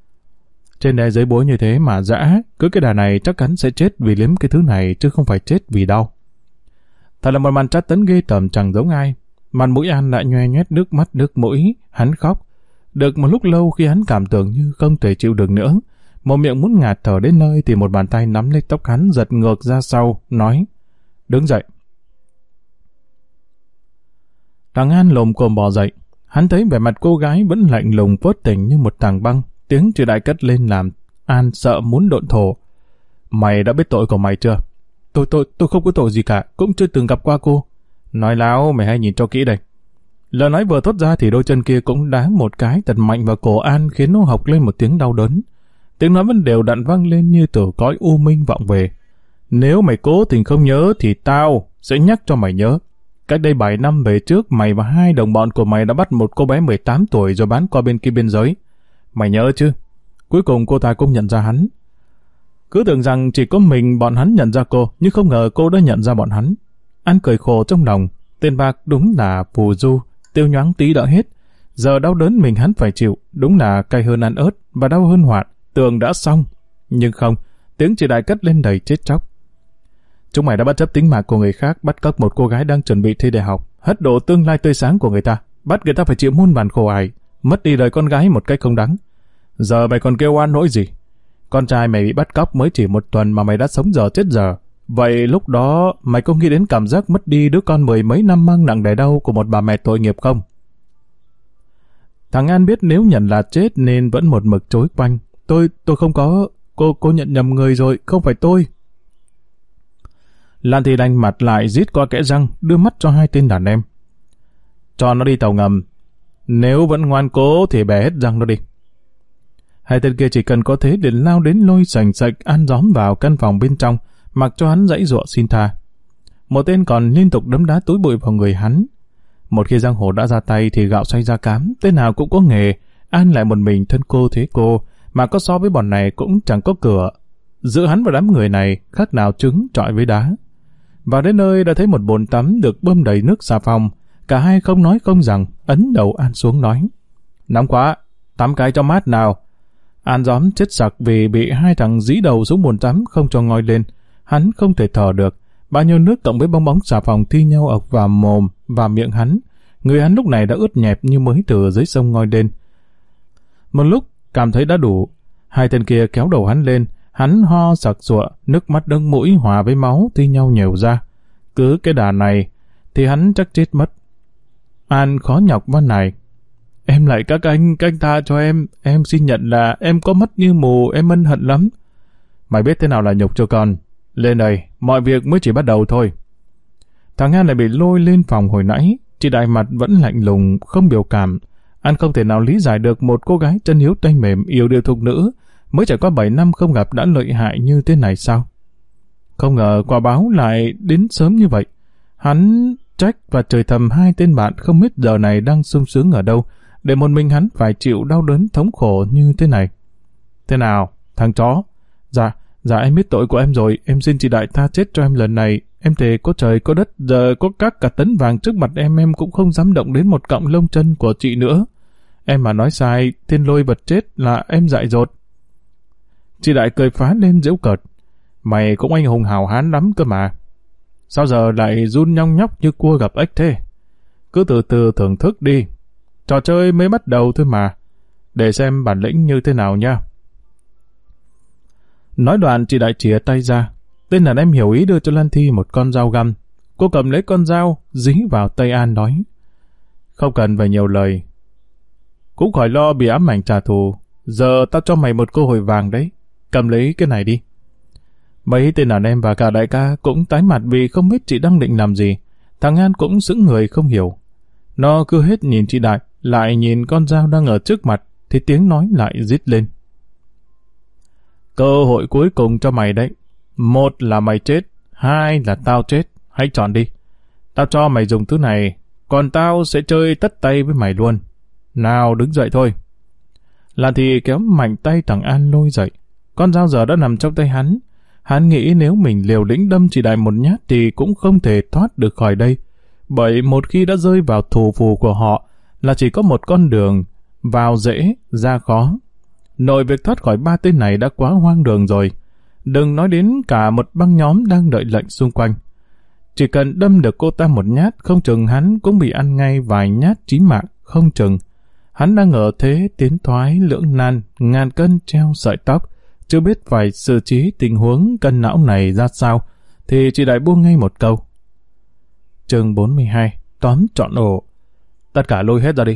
Trên đây giấy bối như thế mà dã, cứ cái đà này chắc hắn sẽ chết vì liếm cái thứ này chứ không phải chết vì đau. Thật là một màn tra tấn ghê tởm chẳng giống ai. Mặt mũi An đã nhoe nhoét nước mắt nước mũi, hắn khóc. Được một lúc lâu khi hắn cảm tưởng như không thể chịu được nữa, một miệng muốn ngạt thở đến nơi thì một bàn tay nắm lấy tóc hắn giật ngược ra sau, nói: Đứng dậy. Thằng An lồm cồm bò dậy. Hắn thấy vẻ mặt cô gái vẫn lạnh lùng phớt tình như một tảng băng, tiếng chị Đại cất lên làm An sợ muốn độn thổ. Mày đã biết tội của mày chưa? Tôi không có tội gì cả, cũng chưa từng gặp qua cô. Nói láo, mày hãy nhìn cho kỹ đây. Lời nói vừa thốt ra thì đôi chân kia cũng đá một cái thật mạnh vào cổ An, khiến nó hộc lên một tiếng đau đớn. Tiếng nói vẫn đều đặn vang lên như từ cõi u minh vọng về. Nếu mày cố tình không nhớ thì tao sẽ nhắc cho mày nhớ. Cách đây 7 năm về trước, mày và 2 đồng bọn của mày đã bắt một cô bé 18 tuổi rồi bán qua bên kia biên giới. Mày nhớ chứ? Cuối cùng cô ta cũng nhận ra hắn. Cứ tưởng rằng chỉ có mình bọn hắn nhận ra cô, nhưng không ngờ cô đã nhận ra bọn hắn. An cười khổ trong lòng, tên bạc đúng là phù du, tiêu nhoáng tí đã hết. Giờ đau đớn mình hắn phải chịu, đúng là cay hơn ăn ớt và đau hơn hoạn, tưởng đã xong. Nhưng không, tiếng chị Đại cất lên đầy chết chóc. Chúng mày đã bất chấp tính mạng của người khác, bắt cóc một cô gái đang chuẩn bị thi đại học, hất đổ tương lai tươi sáng của người ta, bắt người ta phải chịu muôn vàn khổ ải, mất đi đời con gái một cách không đáng. Giờ mày còn kêu oan nỗi gì? Con trai mày bị bắt cóc mới chỉ 1 tuần mà mày đã sống dở chết dở. Vậy lúc đó mày có nghĩ đến cảm giác mất đi đứa con 10 mấy năm mang nặng đè đau của một bà mẹ tội nghiệp không? Thằng An biết nếu nhận là chết nên vẫn một mực chối quanh. Tôi không có, cô nhận nhầm người rồi, không phải tôi. Lan Thị đanh mặt lại rít qua kẽ răng, đưa mắt cho 2 tên đàn em. Cho nó đi tàu ngầm. Nếu vẫn ngoan cố thì bẻ hết răng nó đi. 2 tên kia chỉ cần có thế để lao đến lôi sành sạch An gióm vào căn phòng bên trong, mặc cho hắn giãy giụa xin tha. Một tên còn liên tục đấm đá túi bụi vào người hắn. Một khi giang hồ đã ra tay thì gạo xoay ra cám, tên nào cũng có nghề. An lại một mình thân cô thế cô, mà có so với bọn này cũng chẳng có cửa. Giữa hắn và đám người này khác nào trứng trọi với đá. Vào đến nơi đã thấy một bồn tắm được bơm đầy nước xà phòng. Cả hai không nói không rằng, ấn đầu An xuống nói: Nóng quá, tắm cái cho mát nào. An gióm chết sặc vì bị 2 thằng dí đầu xuống bồn tắm không cho ngoi lên. Hắn không thể thở được. Bao nhiêu nước cộng với bong bóng xà phòng thi nhau ọc vào mồm và miệng hắn. Người hắn lúc này đã ướt nhẹp như mới từ dưới sông ngoi lên. Một lúc cảm thấy đã đủ, 2 tên kia kéo đầu hắn lên. Hắn ho sặc sụa, nước mắt đâng mũi hòa với máu thi nhau nhều ra. Cứ cái đà này thì hắn chắc chết mất. An khó nhọc van này: Em lại các anh tha cho em xin nhận là em có mắt như mù, em ân hận lắm. Mày biết thế nào là nhục cho con. Lên đây, mọi việc mới chỉ bắt đầu thôi. Thằng An lại bị lôi lên phòng hồi nãy, chị Đại mặt vẫn lạnh lùng, không biểu cảm. An không thể nào lý giải được một cô gái chân hiếu tay mềm, yêu điệu thục nữ, mới trải qua 7 năm không gặp đã lợi hại như thế này sao? Không ngờ quả báo lại đến sớm như vậy. Hắn trách và chửi thầm 2 tên bạn không biết giờ này đang sung sướng ở đâu, để một mình hắn phải chịu đau đớn thống khổ như thế này. Thế nào, thằng chó? Dạ em biết tội của em rồi, em xin chị Đại tha chết cho em lần này. Em thề có trời có đất, giờ có các cả tấn vàng trước mặt em cũng không dám động đến một cọng lông chân của chị nữa. Em mà nói sai, thiên lôi vật chết là em dại dột. Chị Đại cười phá lên giễu cợt: Mày cũng anh hùng hào hán lắm cơ mà. Sao giờ lại run nhong nhóc như cua gặp ếch thế? Cứ từ từ thưởng thức đi. Trò chơi mới bắt đầu thôi mà. Để xem bản lĩnh như thế nào nha. Nói đoạn chị Đại chìa tay ra. Tên đàn em hiểu ý đưa cho Lan Thi một con dao găm. Cô cầm lấy con dao, dí vào tay An nói: Không cần phải nhiều lời. Cũng khỏi lo bị ám ảnh trả thù. Giờ tao cho mày một cơ hội vàng đấy. Cầm lấy cái này đi. Mấy tên đàn em và cả đại ca cũng tái mặt vì không biết chị đang định làm gì. Thằng An cũng sững người không hiểu. Nó cứ hết nhìn chị Đại, lại nhìn con dao đang ở trước mặt, thì tiếng nói lại rít lên: Cơ hội cuối cùng cho mày đấy. 1 là mày chết, 2 là tao chết. Hãy chọn đi. Tao cho mày dùng thứ này, còn tao sẽ chơi tất tay với mày luôn. Nào đứng dậy thôi. Lan Thị kéo mạnh tay thằng An lôi dậy. Con dao giờ đã nằm trong tay hắn. Hắn nghĩ nếu mình liều lĩnh đâm chị Đại một nhát thì cũng không thể thoát được khỏi đây. Bởi một khi đã rơi vào thủ phù của họ là chỉ có một con đường, vào dễ, ra khó. Nội việc thoát khỏi 3 tên này đã quá hoang đường rồi. Đừng nói đến cả một băng nhóm đang đợi lệnh xung quanh. Chỉ cần đâm được cô ta một nhát, không chừng hắn cũng bị ăn ngay vài nhát chí mạng, không chừng. Hắn đang ở thế tiến thoái lưỡng nan, ngàn cân treo sợi tóc, chưa biết phải xử trí tình huống cân não này ra sao, thì chị Đại buông ngay một câu: Chương 42, tóm trọn ổ. Tất cả lôi hết ra đi.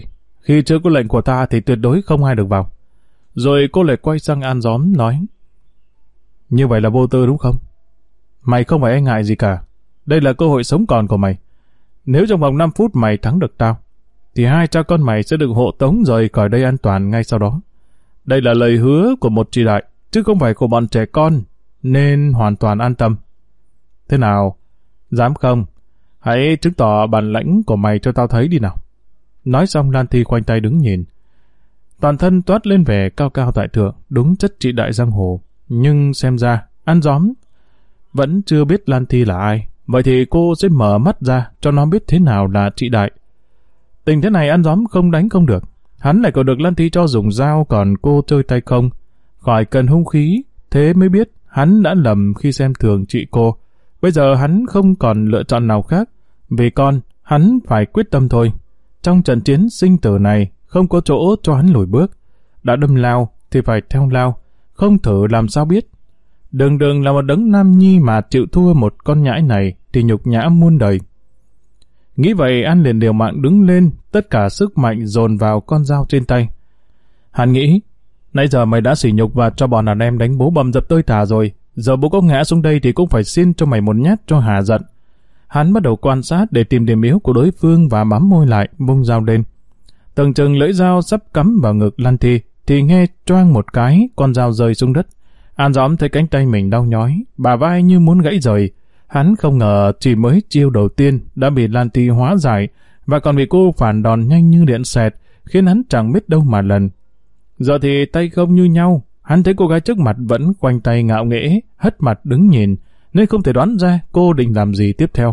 Khi chưa có lệnh của ta thì tuyệt đối không ai được vào. Rồi cô lại quay sang An Gióm nói, như vậy là vô tư đúng không? Mày không phải e ngại gì cả. Đây là cơ hội sống còn của mày. Nếu trong vòng 5 phút mày thắng được tao, thì hai cha con mày sẽ được hộ tống rời khỏi đây an toàn ngay sau đó. Đây là lời hứa của một tri đại, chứ không phải của bọn trẻ con, nên hoàn toàn an tâm. Thế nào? Dám không? Hãy chứng tỏ bản lãnh của mày cho tao thấy đi nào. Nói xong Lan Thi khoanh tay đứng nhìn. Toàn thân toát lên vẻ cao cao tại thượng, đúng chất trị đại giang hồ. Nhưng xem ra, An Gióm vẫn chưa biết Lan Thi là ai. Vậy thì cô sẽ mở mắt ra cho nó biết thế nào là trị đại. Tình thế này An Gióm không đánh không được. Hắn lại còn được Lan Thi cho dùng dao, còn cô chơi tay không. Khỏi cần hung khí, thế mới biết hắn đã lầm khi xem thường chị cô. Bây giờ hắn không còn lựa chọn nào khác. Vì con, hắn phải quyết tâm thôi. Trong trận chiến sinh tử này, không có chỗ cho hắn lùi bước. Đã đâm lao thì phải theo lao, không thử làm sao biết. Đường đường là một đấng nam nhi mà chịu thua một con nhãi này thì nhục nhã muôn đời. Nghĩ vậy An liền điều mạng đứng lên, tất cả sức mạnh dồn vào con dao trên tay. Hắn nghĩ, nãy giờ mày đã sỉ nhục và cho bọn đàn em đánh bố bầm dập tơi tả rồi, giờ bố có ngã xuống đây thì cũng phải xin cho mày một nhát cho hà giận. Hắn bắt đầu quan sát để tìm điểm yếu của đối phương và bám môi lại, vung dao lên. Tưởng chừng lưỡi dao sắp cắm vào ngực Lan Thi, thì nghe choang một cái, con dao rơi xuống đất. An Gióm thấy cánh tay mình đau nhói, bả vai như muốn gãy rời. Hắn không ngờ chỉ mới chiêu đầu tiên đã bị Lan Thi hóa giải, và còn bị cô phản đòn nhanh như điện xẹt, khiến hắn chẳng biết đâu mà lần. Giờ thì tay không như nhau, hắn thấy cô gái trước mặt vẫn khoanh tay ngạo nghễ, hất mặt đứng nhìn, nên không thể đoán ra cô định làm gì tiếp theo.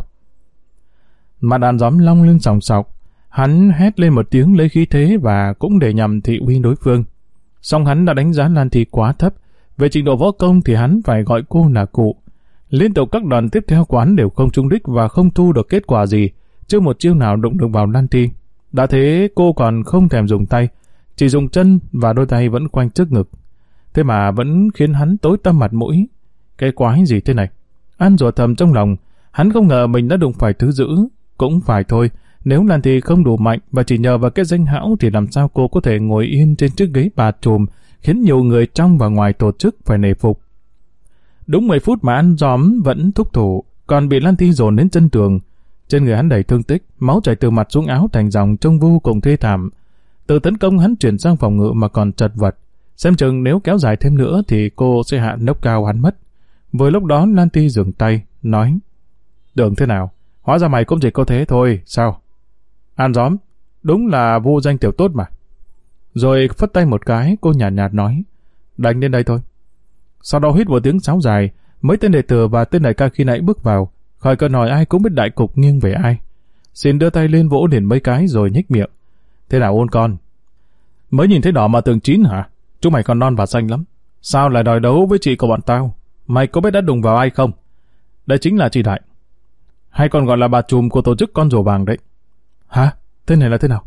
Mặt An Gióm long lên sòng sọc, hắn hét lên một tiếng lấy khí thế và cũng để nhằm thị uy đối phương. Song hắn đã đánh giá Lan Thi quá thấp, về trình độ võ công thì hắn phải gọi cô là cụ. Liên tục các đòn tiếp theo của hắn đều không trúng đích và không thu được kết quả gì, chưa một chiêu nào đụng được vào Lan Thi. Đã thế cô còn không thèm dùng tay, chỉ dùng chân và đôi tay vẫn quanh trước ngực. Thế mà vẫn khiến hắn tối tăm mặt mũi. Cái quái gì thế này? An rủa thầm trong lòng, hắn không ngờ mình đã đụng phải thứ dữ. Cũng phải thôi, nếu Lan Thi không đủ mạnh và chỉ nhờ vào cái danh hão thì làm sao cô có thể ngồi yên trên chiếc ghế bà trùm, khiến nhiều người trong và ngoài tổ chức phải nể phục. Đúng 10 phút mà An Gióm vẫn thúc thủ, còn bị Lan Thi dồn đến chân tường. Trên người hắn đầy thương tích, máu chảy từ mặt xuống áo thành dòng trông vô cùng thê thảm. Từ tấn công hắn chuyển sang phòng ngự mà còn chật vật. Xem chừng nếu kéo dài thêm nữa thì cô sẽ hạ nốc cao hắn mất. Vừa lúc đó Lan Thi dừng tay, nói: "Tưởng thế nào? Hóa ra mày cũng chỉ có thế thôi, sao?" An Gióm, đúng là vô danh tiểu tốt mà. Rồi phất tay một cái, cô nhàn nhạt nói: "Đánh đến đây thôi." Sau đó hít một tiếng sáo dài, mấy tên đệ tử và tên đại ca khi nãy bước vào, khỏi cần hỏi ai cũng biết đại cục nghiêng về ai. Xin đưa tay lên vỗ liền mấy cái rồi nhếch miệng: "Thế nào ôn con? Mới nhìn thấy đỏ mà tường chín hả? Chúng mày còn non và xanh lắm. Sao lại đòi đấu với chị của bọn tao? Mày có biết đã đụng vào ai không? Đây chính là chị Đại, hay còn gọi là bà trùm của tổ chức con rùa vàng đấy." "Hả? Thế này là thế nào?"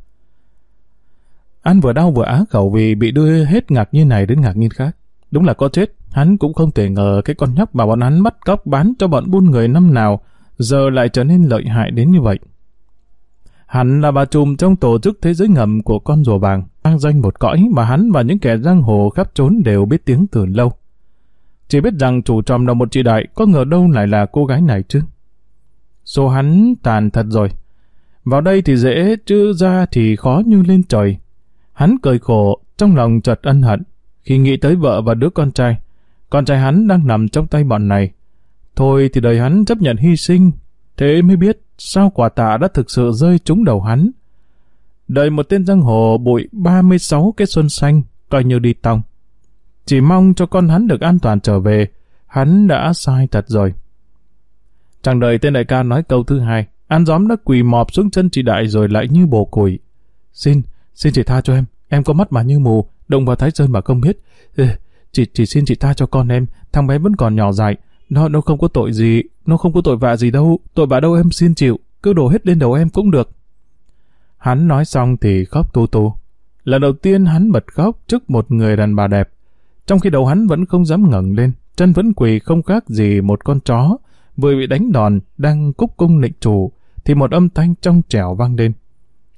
An vừa đau vừa á khẩu vì bị đưa hết ngạc nhiên này đến ngạc nhiên khác. Đúng là có chết, hắn cũng không thể ngờ cái con nhóc mà bọn hắn bắt cóc bán cho bọn buôn người năm nào giờ lại trở nên lợi hại đến như vậy. Hắn là bà trùm trong tổ chức thế giới ngầm của con rùa vàng, vang danh một cõi mà hắn và những kẻ giang hồ khắp trốn đều biết tiếng từ lâu. Chỉ biết rằng chủ tròm là một chị Đại, có ngờ đâu lại là cô gái này chứ. Số hắn tàn thật rồi. Vào đây thì dễ, chứ ra thì khó như lên trời. Hắn cười khổ, trong lòng chợt ân hận khi nghĩ tới vợ và đứa con trai. Con trai hắn đang nằm trong tay bọn này. Thôi thì đời hắn chấp nhận hy sinh, thế mới biết sao quả tạ đã thực sự rơi trúng đầu hắn. Đời một tên giang hồ bụi 36 cái xuân xanh, coi như đi tòng. Chỉ mong cho con hắn được an toàn trở về, hắn đã sai thật rồi. Chẳng đợi tên đại ca nói câu thứ hai, An Gióm đã quỳ mọp xuống chân chị Đại rồi lại như bồ củi. Xin chị tha cho em có mắt mà như mù, động vào Thái Sơn mà không biết. Chỉ xin chị tha cho con em, thằng bé vẫn còn nhỏ dại, nó không có tội gì, nó không có tội vạ gì đâu, tội vạ đâu em xin chịu, cứ đổ hết lên đầu em cũng được." Hắn nói xong thì khóc tu tu. Lần đầu tiên hắn bật khóc trước một người đàn bà đẹp, trong khi đầu hắn vẫn không dám ngẩng lên, chân vẫn quỳ không khác gì một con chó vừa bị đánh đòn đang cúc cung nịnh chủ, thì một âm thanh trong trẻo vang lên: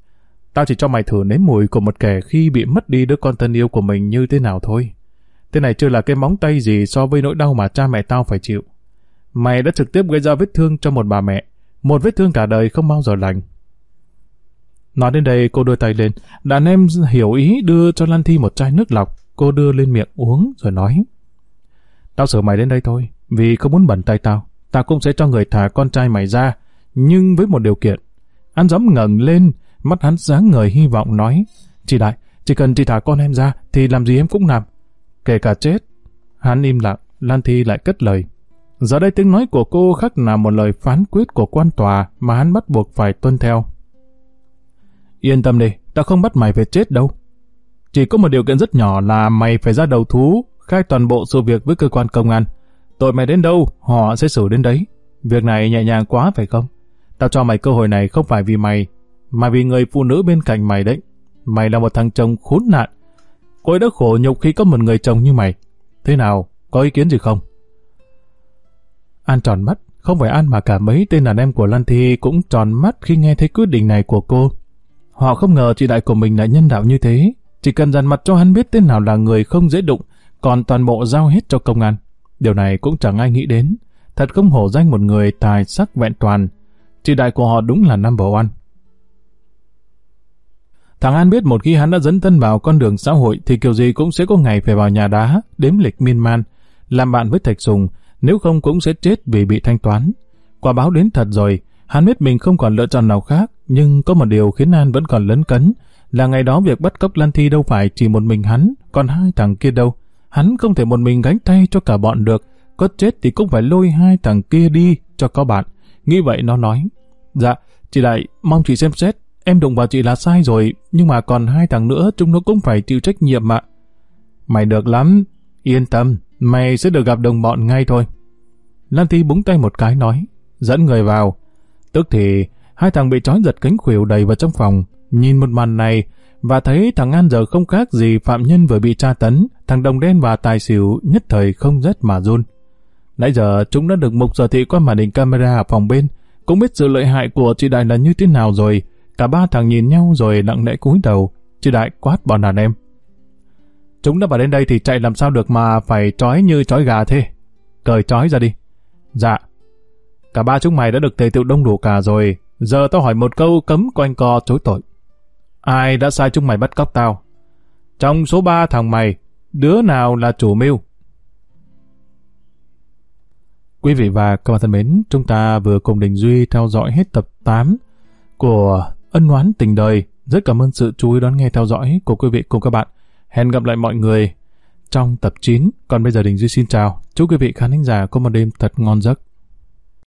Tao chỉ cho mày thử nếm mùi của một kẻ khi bị mất đi đứa con thân yêu của mình như thế nào thôi. Thế này chưa là cái móng tay gì so với nỗi đau mà cha mẹ tao phải chịu. Mày đã trực tiếp gây ra vết thương cho một bà mẹ, một vết thương cả đời không bao giờ lành. Nói đến đây cô đưa tay lên, đàn em hiểu ý đưa cho Lan Thi một chai nước lọc. Cô đưa lên miệng uống rồi nói: Tao xử mày đến đây thôi, vì không muốn bẩn tay tao. Tao cũng sẽ cho người thả con trai mày ra, nhưng với một điều kiện. An Gióng ngẩng lên, mắt hắn sáng ngời hy vọng nói: Chị Đại, chỉ cần chị thả con em ra thì làm gì em cũng làm, kể cả chết. Hắn im lặng, Lan Thi lại cất lời. Giờ đây tiếng nói của cô khác là một lời phán quyết của quan tòa mà hắn bắt buộc phải tuân theo. Yên tâm đi, tao không bắt mày phải chết đâu. Chỉ có một điều kiện rất nhỏ là mày phải ra đầu thú, khai toàn bộ sự việc với cơ quan công an. Tội mày đến đâu, họ sẽ xử đến đấy. Việc này nhẹ nhàng quá phải không? Tao cho mày cơ hội này không phải vì mày, mà vì người phụ nữ bên cạnh mày đấy. Mày là một thằng chồng khốn nạn. Cô ấy đã khổ nhục khi có một người chồng như mày. Thế nào, có ý kiến gì không? An tròn mắt, không phải An mà cả mấy tên đàn em của Lan Thi cũng tròn mắt khi nghe thấy quyết định này của cô. Họ không ngờ chị Đại của mình lại nhân đạo như thế. Chỉ cần dằn mặt cho hắn biết tên nào là người không dễ đụng, còn toàn bộ giao hết cho công an. Điều này cũng chẳng ai nghĩ đến. Thật không hổ danh một người tài sắc vẹn toàn. Chị Đại của họ đúng là number one. Thằng An biết một khi hắn đã dấn thân vào con đường xã hội thì kiểu gì cũng sẽ có ngày phải vào nhà đá, đếm lịch miên man, làm bạn với Thạch Sùng, nếu không cũng sẽ chết vì bị thanh toán. Quả báo đến thật rồi, hắn biết mình không còn lựa chọn nào khác, nhưng có một điều khiến An vẫn còn lấn cấn, là ngày đó việc bắt cóc Lan Thi đâu phải chỉ một mình hắn, còn hai thằng kia đâu. Hắn không thể một mình gánh tay cho cả bọn được, có chết thì cũng phải lôi hai thằng kia đi cho có bạn. Nghĩ vậy nó nói: Dạ, chị Đại, mong chị xem xét, em đụng vào chị là sai rồi, nhưng mà còn hai thằng nữa chúng nó cũng phải chịu trách nhiệm ạ. Mày được lắm, yên tâm, mày sẽ được gặp đồng bọn ngay thôi. Lan Thi búng tay một cái nói: Dẫn người vào. Tức thì hai thằng bị trói giật cánh khuỷu đầy vào trong phòng, nhìn một màn này và thấy thằng An giờ không khác gì phạm nhân vừa bị tra tấn. Thằng Đồng Đen và Tài Xỉu nhất thời không rét mà run. Nãy giờ chúng đã được Mục Sở Thị qua màn hình camera ở phòng bên, cũng biết sự lợi hại của chị Đại là như thế nào rồi. Cả ba thằng nhìn nhau rồi lặng lẽ cúi đầu. Chị Đại quát bọn đàn em: Chúng đã vào đến đây thì chạy làm sao được mà phải trói như trói gà thế? Cởi trói ra đi. Dạ. Cả ba chúng mày đã được tề tựu đông đủ cả rồi. Giờ tao hỏi một câu cấm quanh co chối tội. Ai đã sai chúng mày bắt cóc tao? Trong số 3 thằng mày, đứa nào là chủ mưu? Quý vị và các bạn thân mến, chúng ta vừa cùng Đình Duy theo dõi hết tập 8 của Ân Oán Tình Đời. Rất cảm ơn sự chú ý đón nghe theo dõi của quý vị cùng các bạn. Hẹn gặp lại mọi người trong tập 9. Còn bây giờ Đình Duy xin chào. Chúc quý vị khán thính giả có một đêm thật ngon giấc.